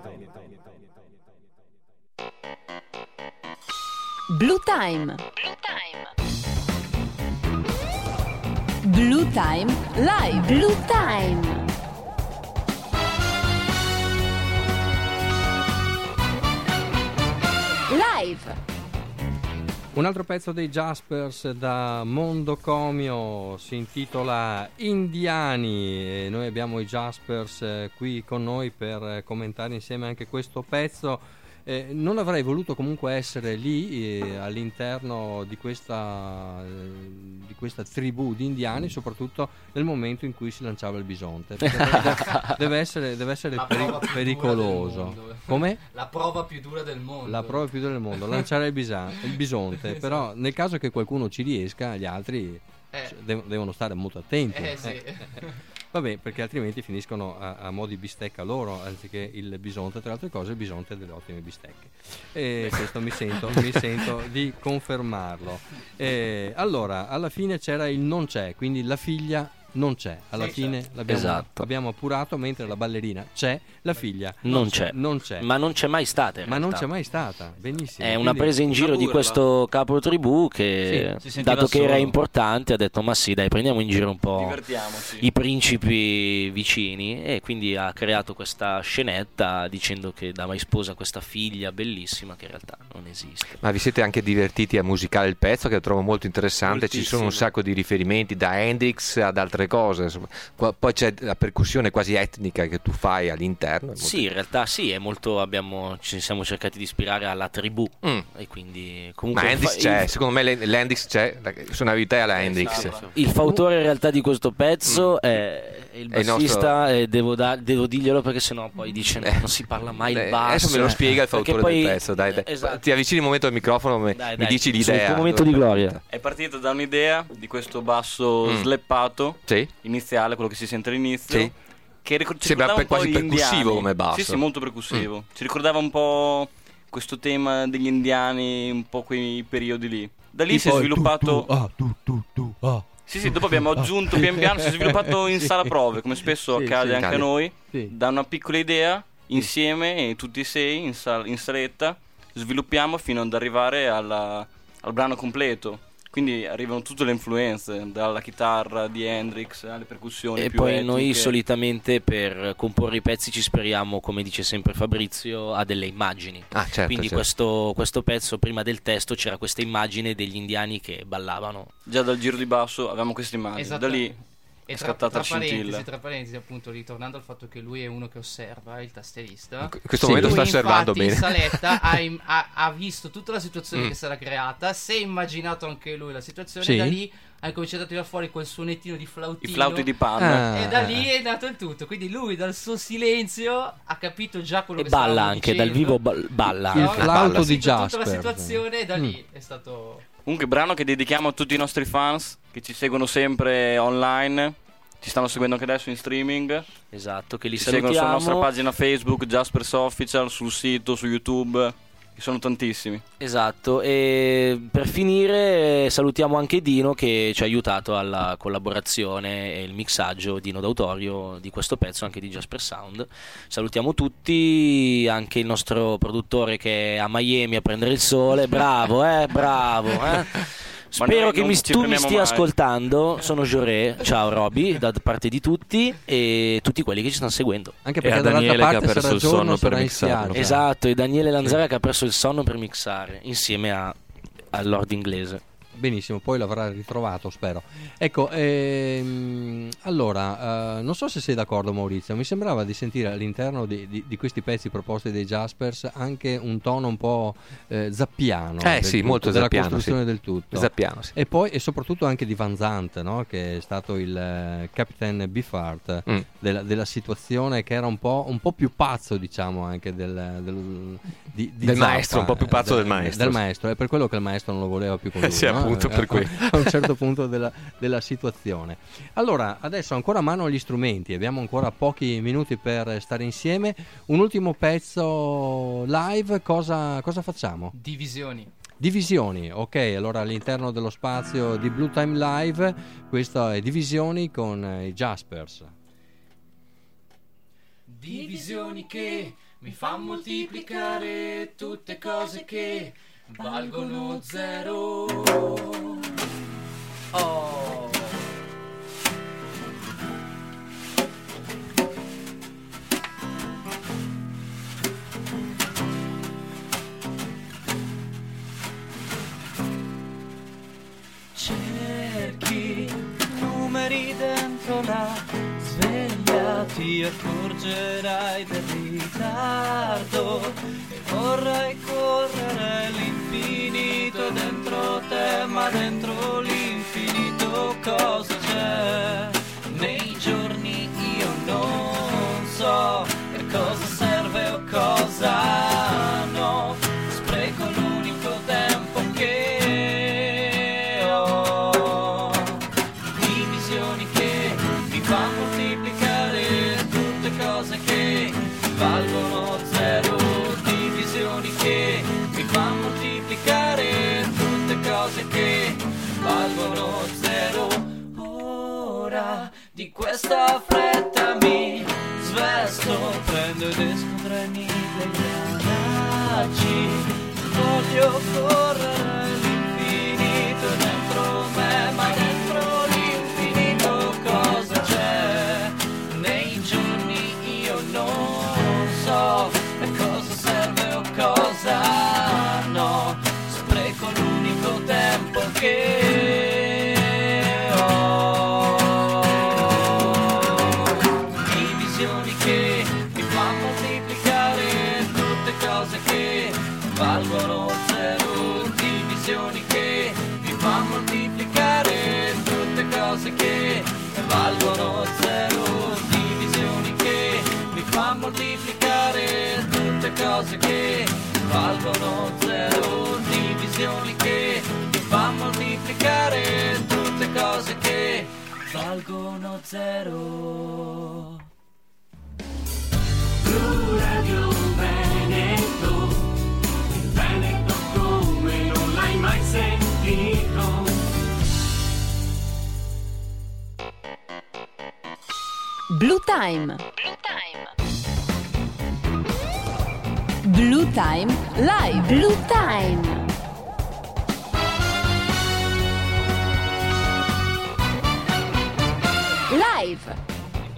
Blue Time. Blue Time Live. Blue Time. Live. Un altro pezzo dei Jaspers da Mondo Comio si intitola Indiani e noi abbiamo i Jaspers eh, qui con noi per eh, commentare insieme anche questo pezzo. Eh, non avrei voluto comunque essere lì eh, all'interno di questa, eh, di questa tribù di indiani, soprattutto nel momento in cui si lanciava il bisonte. Deve, deve essere, deve essere peri- pericoloso. Come? La prova più dura del mondo. La prova più dura del mondo, lanciare il, bisa- il bisonte. Esatto. Però nel caso che qualcuno ci riesca, gli altri eh. dev- devono stare molto attenti. Eh, sì. eh. Vabbè, perché altrimenti finiscono a, a mo' di bistecca loro, anziché il bisonte. Tra le altre cose, il bisonte ha delle ottime bistecche. E questo mi sento, mi sento di confermarlo. E allora, alla fine c'era il non c'è, quindi la figlia non c'è, alla Sì, fine certo. l'abbiamo Esatto. abbiamo appurato, mentre la ballerina c'è, la figlia Non c'è. non c'è. Ma non c'è mai stata. in Ma non realtà. c'è mai stata, benissimo. È una Quindi- presa in giro una di burla. questo capo tribù che, Sì, si sentiva dato che era solo. importante, ha detto: ma sì, dai, prendiamo in giro un po' Divertiamoci. i principi vicini. E quindi ha creato questa scenetta dicendo che dava in sposa questa figlia bellissima che in realtà non esiste. Ma vi siete anche divertiti a musicare il pezzo, che lo trovo molto interessante? Ci sono un sacco di riferimenti da Hendrix ad altre cose, insomma. Qua- poi c'è la percussione quasi etnica che tu fai all'interno. è molto- Sì, in realtà sì, è molto, abbiamo, ci siamo cercati di ispirare alla tribù e quindi comunque Ma il Hendrix fa- c'è, il- secondo me l'Hen- l'Hendrix c'è, la- suonavi te alla Hendrix. Il fautore in realtà di questo pezzo è il È il bassista nostro- e devo, da- devo dirglielo perché sennò poi dice no, non si parla mai il Eh, basso. adesso me lo spiega il Perché fautore poi- del pezzo, dai, dai. Esatto. Ti avvicini un momento al microfono, mi, Dai, mi dai, dici sul l'idea. tuo momento di gloria. È partito da un'idea di questo basso Mm. sleppato Sì. iniziale, quello che si sente all'inizio. Sì. Che ricor- ci Sembra ricordava un po' quasi gli percussivo indiani. come basso. Sì, sì, molto percussivo. Ci ricordava un po' questo tema degli indiani, un po' quei periodi lì. Da lì si è Tipo il sviluppato. tu, tu, ah, tu, tu, tu, ah. Sì, sì, dopo abbiamo aggiunto pian piano, si è sviluppato in Sì. sala prove, come spesso Sì, accade sì. anche a Accade. noi. Sì. Da una piccola idea, insieme, e tutti e sei, in, sal- in saletta, sviluppiamo fino ad arrivare alla- al brano completo. Quindi arrivano tutte le influenze, dalla chitarra di Hendrix alle percussioni E più poi etniche. noi solitamente per comporre i pezzi ci speriamo, come dice sempre Fabrizio, a delle immagini. Ah, certo, Quindi certo. Questo, questo pezzo, prima del testo, c'era questa immagine degli indiani che ballavano. Già dal giro di basso avevamo questa immagine, Esatto. da lì E è tra, scattata tra la scintilla. parentesi, tra parentesi, appunto, ritornando al fatto che lui è uno che osserva, il tastierista. In questo momento lui, sta osservando infatti, bene. in saletta ha, im- ha- ha visto tutta la situazione Mm. che sarà creata, si è immaginato anche lui la situazione, Sì. e da lì ha cominciato a tirare fuori quel suonettino di flautino. I flauti di panna. Ah. E da lì è nato il tutto. Quindi lui dal suo silenzio ha capito già quello E che balla stavamo anche, dal dicendo. vivo ba- balla. Il anche. flauto Balla, di sì. Tutta la Jasper. situazione e da lì Mm. è stato... Comunque brano che dedichiamo a tutti i nostri fans che ci seguono sempre online, ci stanno seguendo anche adesso in streaming. Esatto, che li ci seguono sulla salutiamo. nostra pagina Facebook, Jaspers Official, sul sito, su YouTube. Ci sono tantissimi. Esatto, e per finire salutiamo anche Dino che ci ha aiutato alla collaborazione e il mixaggio, Dino D'Autorio, di questo pezzo, anche di Jasper Sound. Salutiamo tutti, anche il nostro produttore che è a Miami a prendere il sole, bravo, eh, bravo, eh. Spero noi che non mi, ci tu mi fermiamo stia mai. ascoltando, sono Gioré, ciao Roby, da parte di tutti e tutti quelli che ci stanno seguendo. Anche E perché a dall'altra Daniele che parte ha perso sarà il giorno, sonno per sarà in mixarlo. spiaggia. Esatto, e Daniele Lanzara che ha perso il sonno per mixare insieme a, al Lord inglese. Benissimo, poi l'avrà ritrovato, spero. Ecco, ehm, allora, eh, non so se sei d'accordo Maurizio, mi sembrava di sentire all'interno di, di- di questi pezzi proposti dai Jaspers anche un tono un po' eh, zappiano. Eh del sì, tutto, molto della zappiano, costruzione sì. del tutto. Zappiano, sì. E poi, e soprattutto anche di Van Zandt, no? Che è stato il eh, Captain Beefheart Mm. della, della situazione, che era un po', un po' più pazzo, diciamo, anche del, del, di, di Del Zappa, maestro, un po' più pazzo eh, del maestro. Del maestro, è per quello che il maestro non lo voleva più con lui. Eh sì, no? appunto, per Eh, quello. A un certo punto della, della situazione. Allora, adesso ancora a mano agli strumenti, abbiamo ancora pochi minuti per stare insieme. Un ultimo pezzo live, cosa, cosa facciamo? Divisioni. Divisioni, ok, allora all'interno dello spazio di Blue Time Live, questo è Divisioni con eh, i Jaspers. Divisioni che mi fa moltiplicare tutte cose che valgono zero. Oh. Cerchi numeri dentro la sveglia, ti accorgerai del ritardo e vorrai correre l'infinito dentro te, ma dentro l'infinito cosa c'è? Nei giorni io non so che cosa serve o cosa no, spreco l'unico tempo che ho. Divisioni che mi fanno moltiplicare tutte cose che valgono zero. Divisioni che mi fanno moltiplicare tutte cose che valgono zero. Ora questa fretta mi svesto, prendo ed esco tra i mille ghiacci, voglio correre l'infinito dentro me, ma dentro l'infinito cosa c'è? Nei giorni io non so, e cosa serve o cosa no, spreco l'unico tempo che ho. Divisioni che mi fanno moltiplicare tutte cose che valgono zero, divisioni che mi fanno moltiplicare tutte cose che valgono zero, divisioni che mi fanno moltiplicare tutte cose che valgono zero, divisioni che mi fanno moltiplicare tutte cose che valgono zero. Blu Radio Veneto, il Veneto come non l'hai mai sentito. Blue Time. Blue Time Live. Blue Time. Live.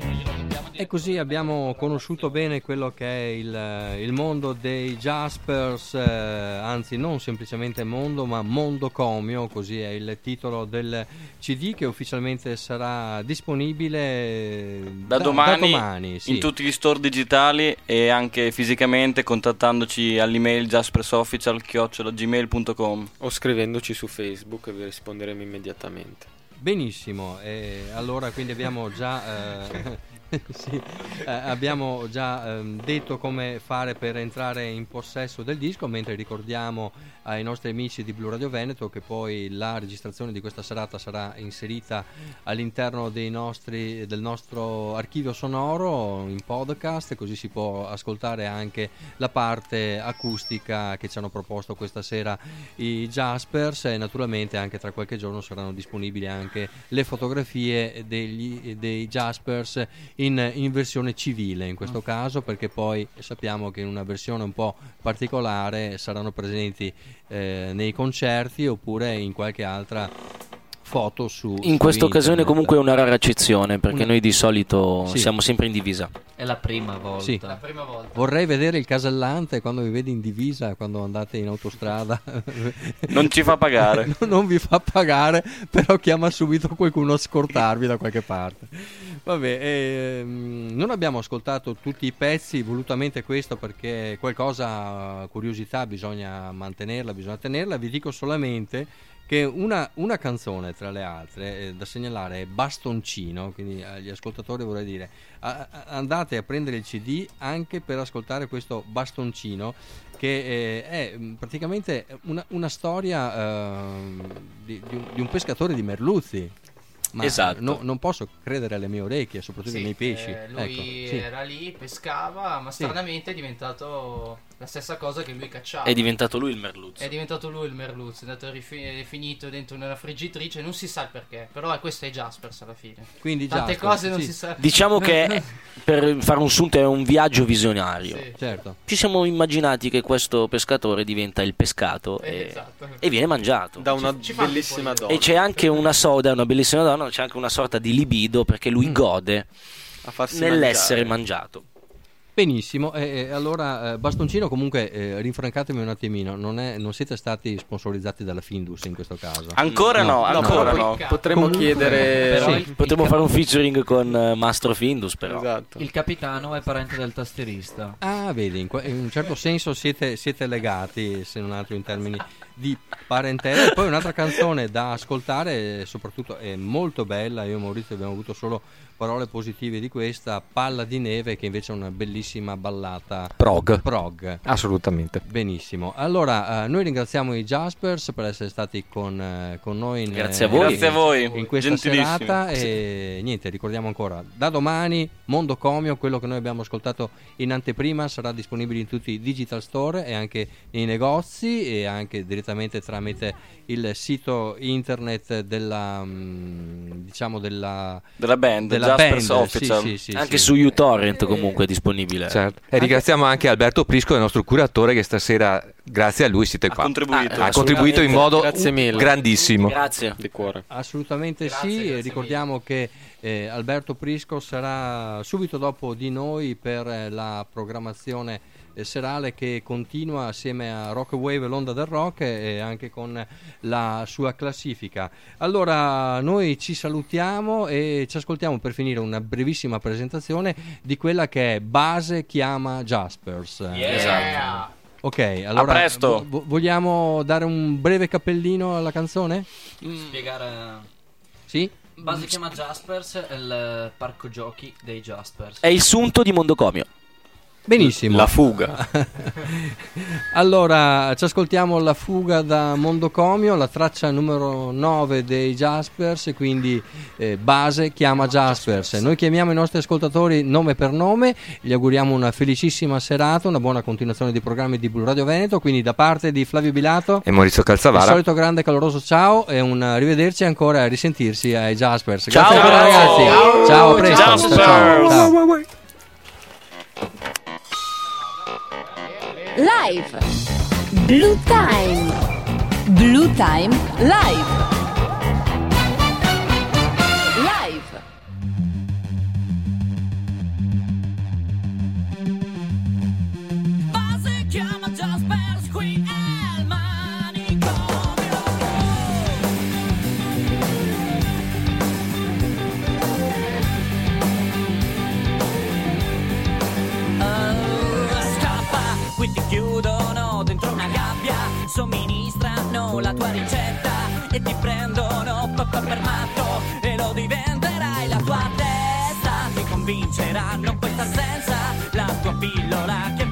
E così abbiamo conosciuto bene quello che è il, il mondo dei Jaspers, eh, anzi non semplicemente mondo, ma Mondo Comio, così è il titolo del C D che ufficialmente sarà disponibile da, da domani, da domani sì. in tutti gli store digitali e anche fisicamente, contattandoci all'email jaspersofficial chiocciola gmail punto com o scrivendoci su Facebook e vi risponderemo immediatamente. Benissimo, e allora quindi abbiamo già eh, sì, eh, abbiamo già eh, detto come fare per entrare in possesso del disco, mentre ricordiamo ai nostri amici di Blu Radio Veneto che poi la registrazione di questa serata sarà inserita all'interno dei nostri, del nostro archivio sonoro in podcast, così si può ascoltare anche la parte acustica che ci hanno proposto questa sera i Jaspers, e naturalmente anche tra qualche giorno saranno disponibili anche le fotografie degli, dei Jaspers in, in versione civile in questo caso, perché poi sappiamo che in una versione un po' particolare saranno presenti eh, nei concerti oppure in qualche altra foto su in su questa occasione internet. comunque è una rara eccezione, perché Una- noi di solito Sì. siamo sempre in divisa. È la prima volta. Sì. La prima volta. Vorrei vedere il casellante quando vi vede in divisa, quando andate in autostrada. Non ci fa pagare. Non vi fa pagare, però chiama subito qualcuno a scortarvi da qualche parte. Vabbè, ehm, non abbiamo ascoltato tutti i pezzi, volutamente questo perché qualcosa, curiosità, bisogna mantenerla, bisogna tenerla. Vi dico solamente che una, una canzone tra le altre eh, da segnalare è Bastoncino, quindi agli ascoltatori vorrei dire a, a- andate a prendere il C D anche per ascoltare questo Bastoncino, che eh, è mh, praticamente una, una storia ehm, di, di un, di un pescatore di merluzzi. Ma Esatto. no- non posso credere alle mie orecchie, soprattutto Sì, ai miei pesci. eh, lui Ecco, sì. era lì, pescava, ma Sì. stranamente è diventato la stessa cosa che lui cacciava. È diventato lui il merluzzo. È diventato lui il merluzzo, è andato rifi- è finito dentro una friggitrice, non si sa il perché, però è questo è Jaspers alla fine. Quindi Tante Jaspers, cose non sì. si sa. Diciamo che per fare un sunto è un viaggio visionario. Sì. Certo. Ci siamo immaginati che questo pescatore diventa il pescato Eh, e, esatto. e viene mangiato. Da una Ci- ci fa un bellissima po' donna. E c'è anche una soda, una bellissima donna, c'è anche una sorta di libido perché lui gode a farsi nell'essere mangiare. mangiato. Benissimo, e, e allora eh, Bastoncino comunque eh, rinfrancatemi un attimino, non, è, non siete stati sponsorizzati dalla Findus in questo caso? Ancora no, ancora poi no. Potremmo Comunque- chiedere Però Sì. il, Potremmo il fare un featuring con eh, Mastro Findus, però. esatto. il capitano è parente del tastierista. Ah, vedi, in, que- in un certo senso siete, siete legati, se non altro in termini di parentela. E poi un'altra canzone da ascoltare, soprattutto è molto bella, io e Maurizio abbiamo avuto solo parole positive di questa, Palla di neve, che invece è una bellissima ballata Prog. prog. Assolutamente. Benissimo, allora eh, noi ringraziamo i Jaspers per essere stati con, eh, con noi in, Grazie a voi. Grazie a voi, in questa gentilissimi. serata e niente, ricordiamo ancora, da domani Mondo Comio, quello che noi abbiamo ascoltato in anteprima, sarà disponibile in tutti i digital store e anche nei negozi e anche direttamente tramite il sito internet della mh, diciamo della della band, della Jaspers band, Official. sì, sì, sì, anche sì. su uTorrent comunque è disponibile. Certo. E ringraziamo anche Alberto Prisco, il nostro curatore, che stasera, grazie a lui, siete qua. contribuito. ha contribuito in modo Grazie mille. grandissimo. Grazie. Di cuore. Assolutamente sì, e ricordiamo che eh, Alberto Prisco sarà subito dopo di noi per eh, la programmazione eh, serale che continua assieme a Rock Wave, l'onda del rock, e anche con la sua classifica. Allora noi ci salutiamo e ci ascoltiamo per finire una brevissima presentazione di quella che è Base chiama Jaspers. Esatto. Ok, allora A presto. vo- vogliamo dare un breve cappellino alla canzone? Spiegare. Sì? Base chiama Jaspers, è il parco giochi dei Jaspers. È il sunto di Mondocomio. Benissimo. La fuga. Allora, ci ascoltiamo La fuga da Mondocomio, la traccia numero nove dei Jaspers, quindi eh, Base chiama Jaspers. Noi chiamiamo i nostri ascoltatori nome per nome, gli auguriamo una felicissima serata, una buona continuazione di programmi di Blu Radio Veneto, quindi da parte di Flavio Bilato E Maurizio Calzavara. il solito grande caloroso ciao e un arrivederci ancora, a risentirsi ai Jaspers. Ciao, Grazie ancora, ragazzi. ciao. Ciao, a presto. Jaspers. Ciao, ciao. Live. Blue Time. Blue Time Live. Live. Base chiama Jaspers, qui è il manicomio. Oh, scappa, qui ti chiudono dentro una gabbia, somministrano la tua ricetta e ti prendono p- p- per matto e lo diventerai. La tua testa ti convinceranno, puoi star senza la tua pillola che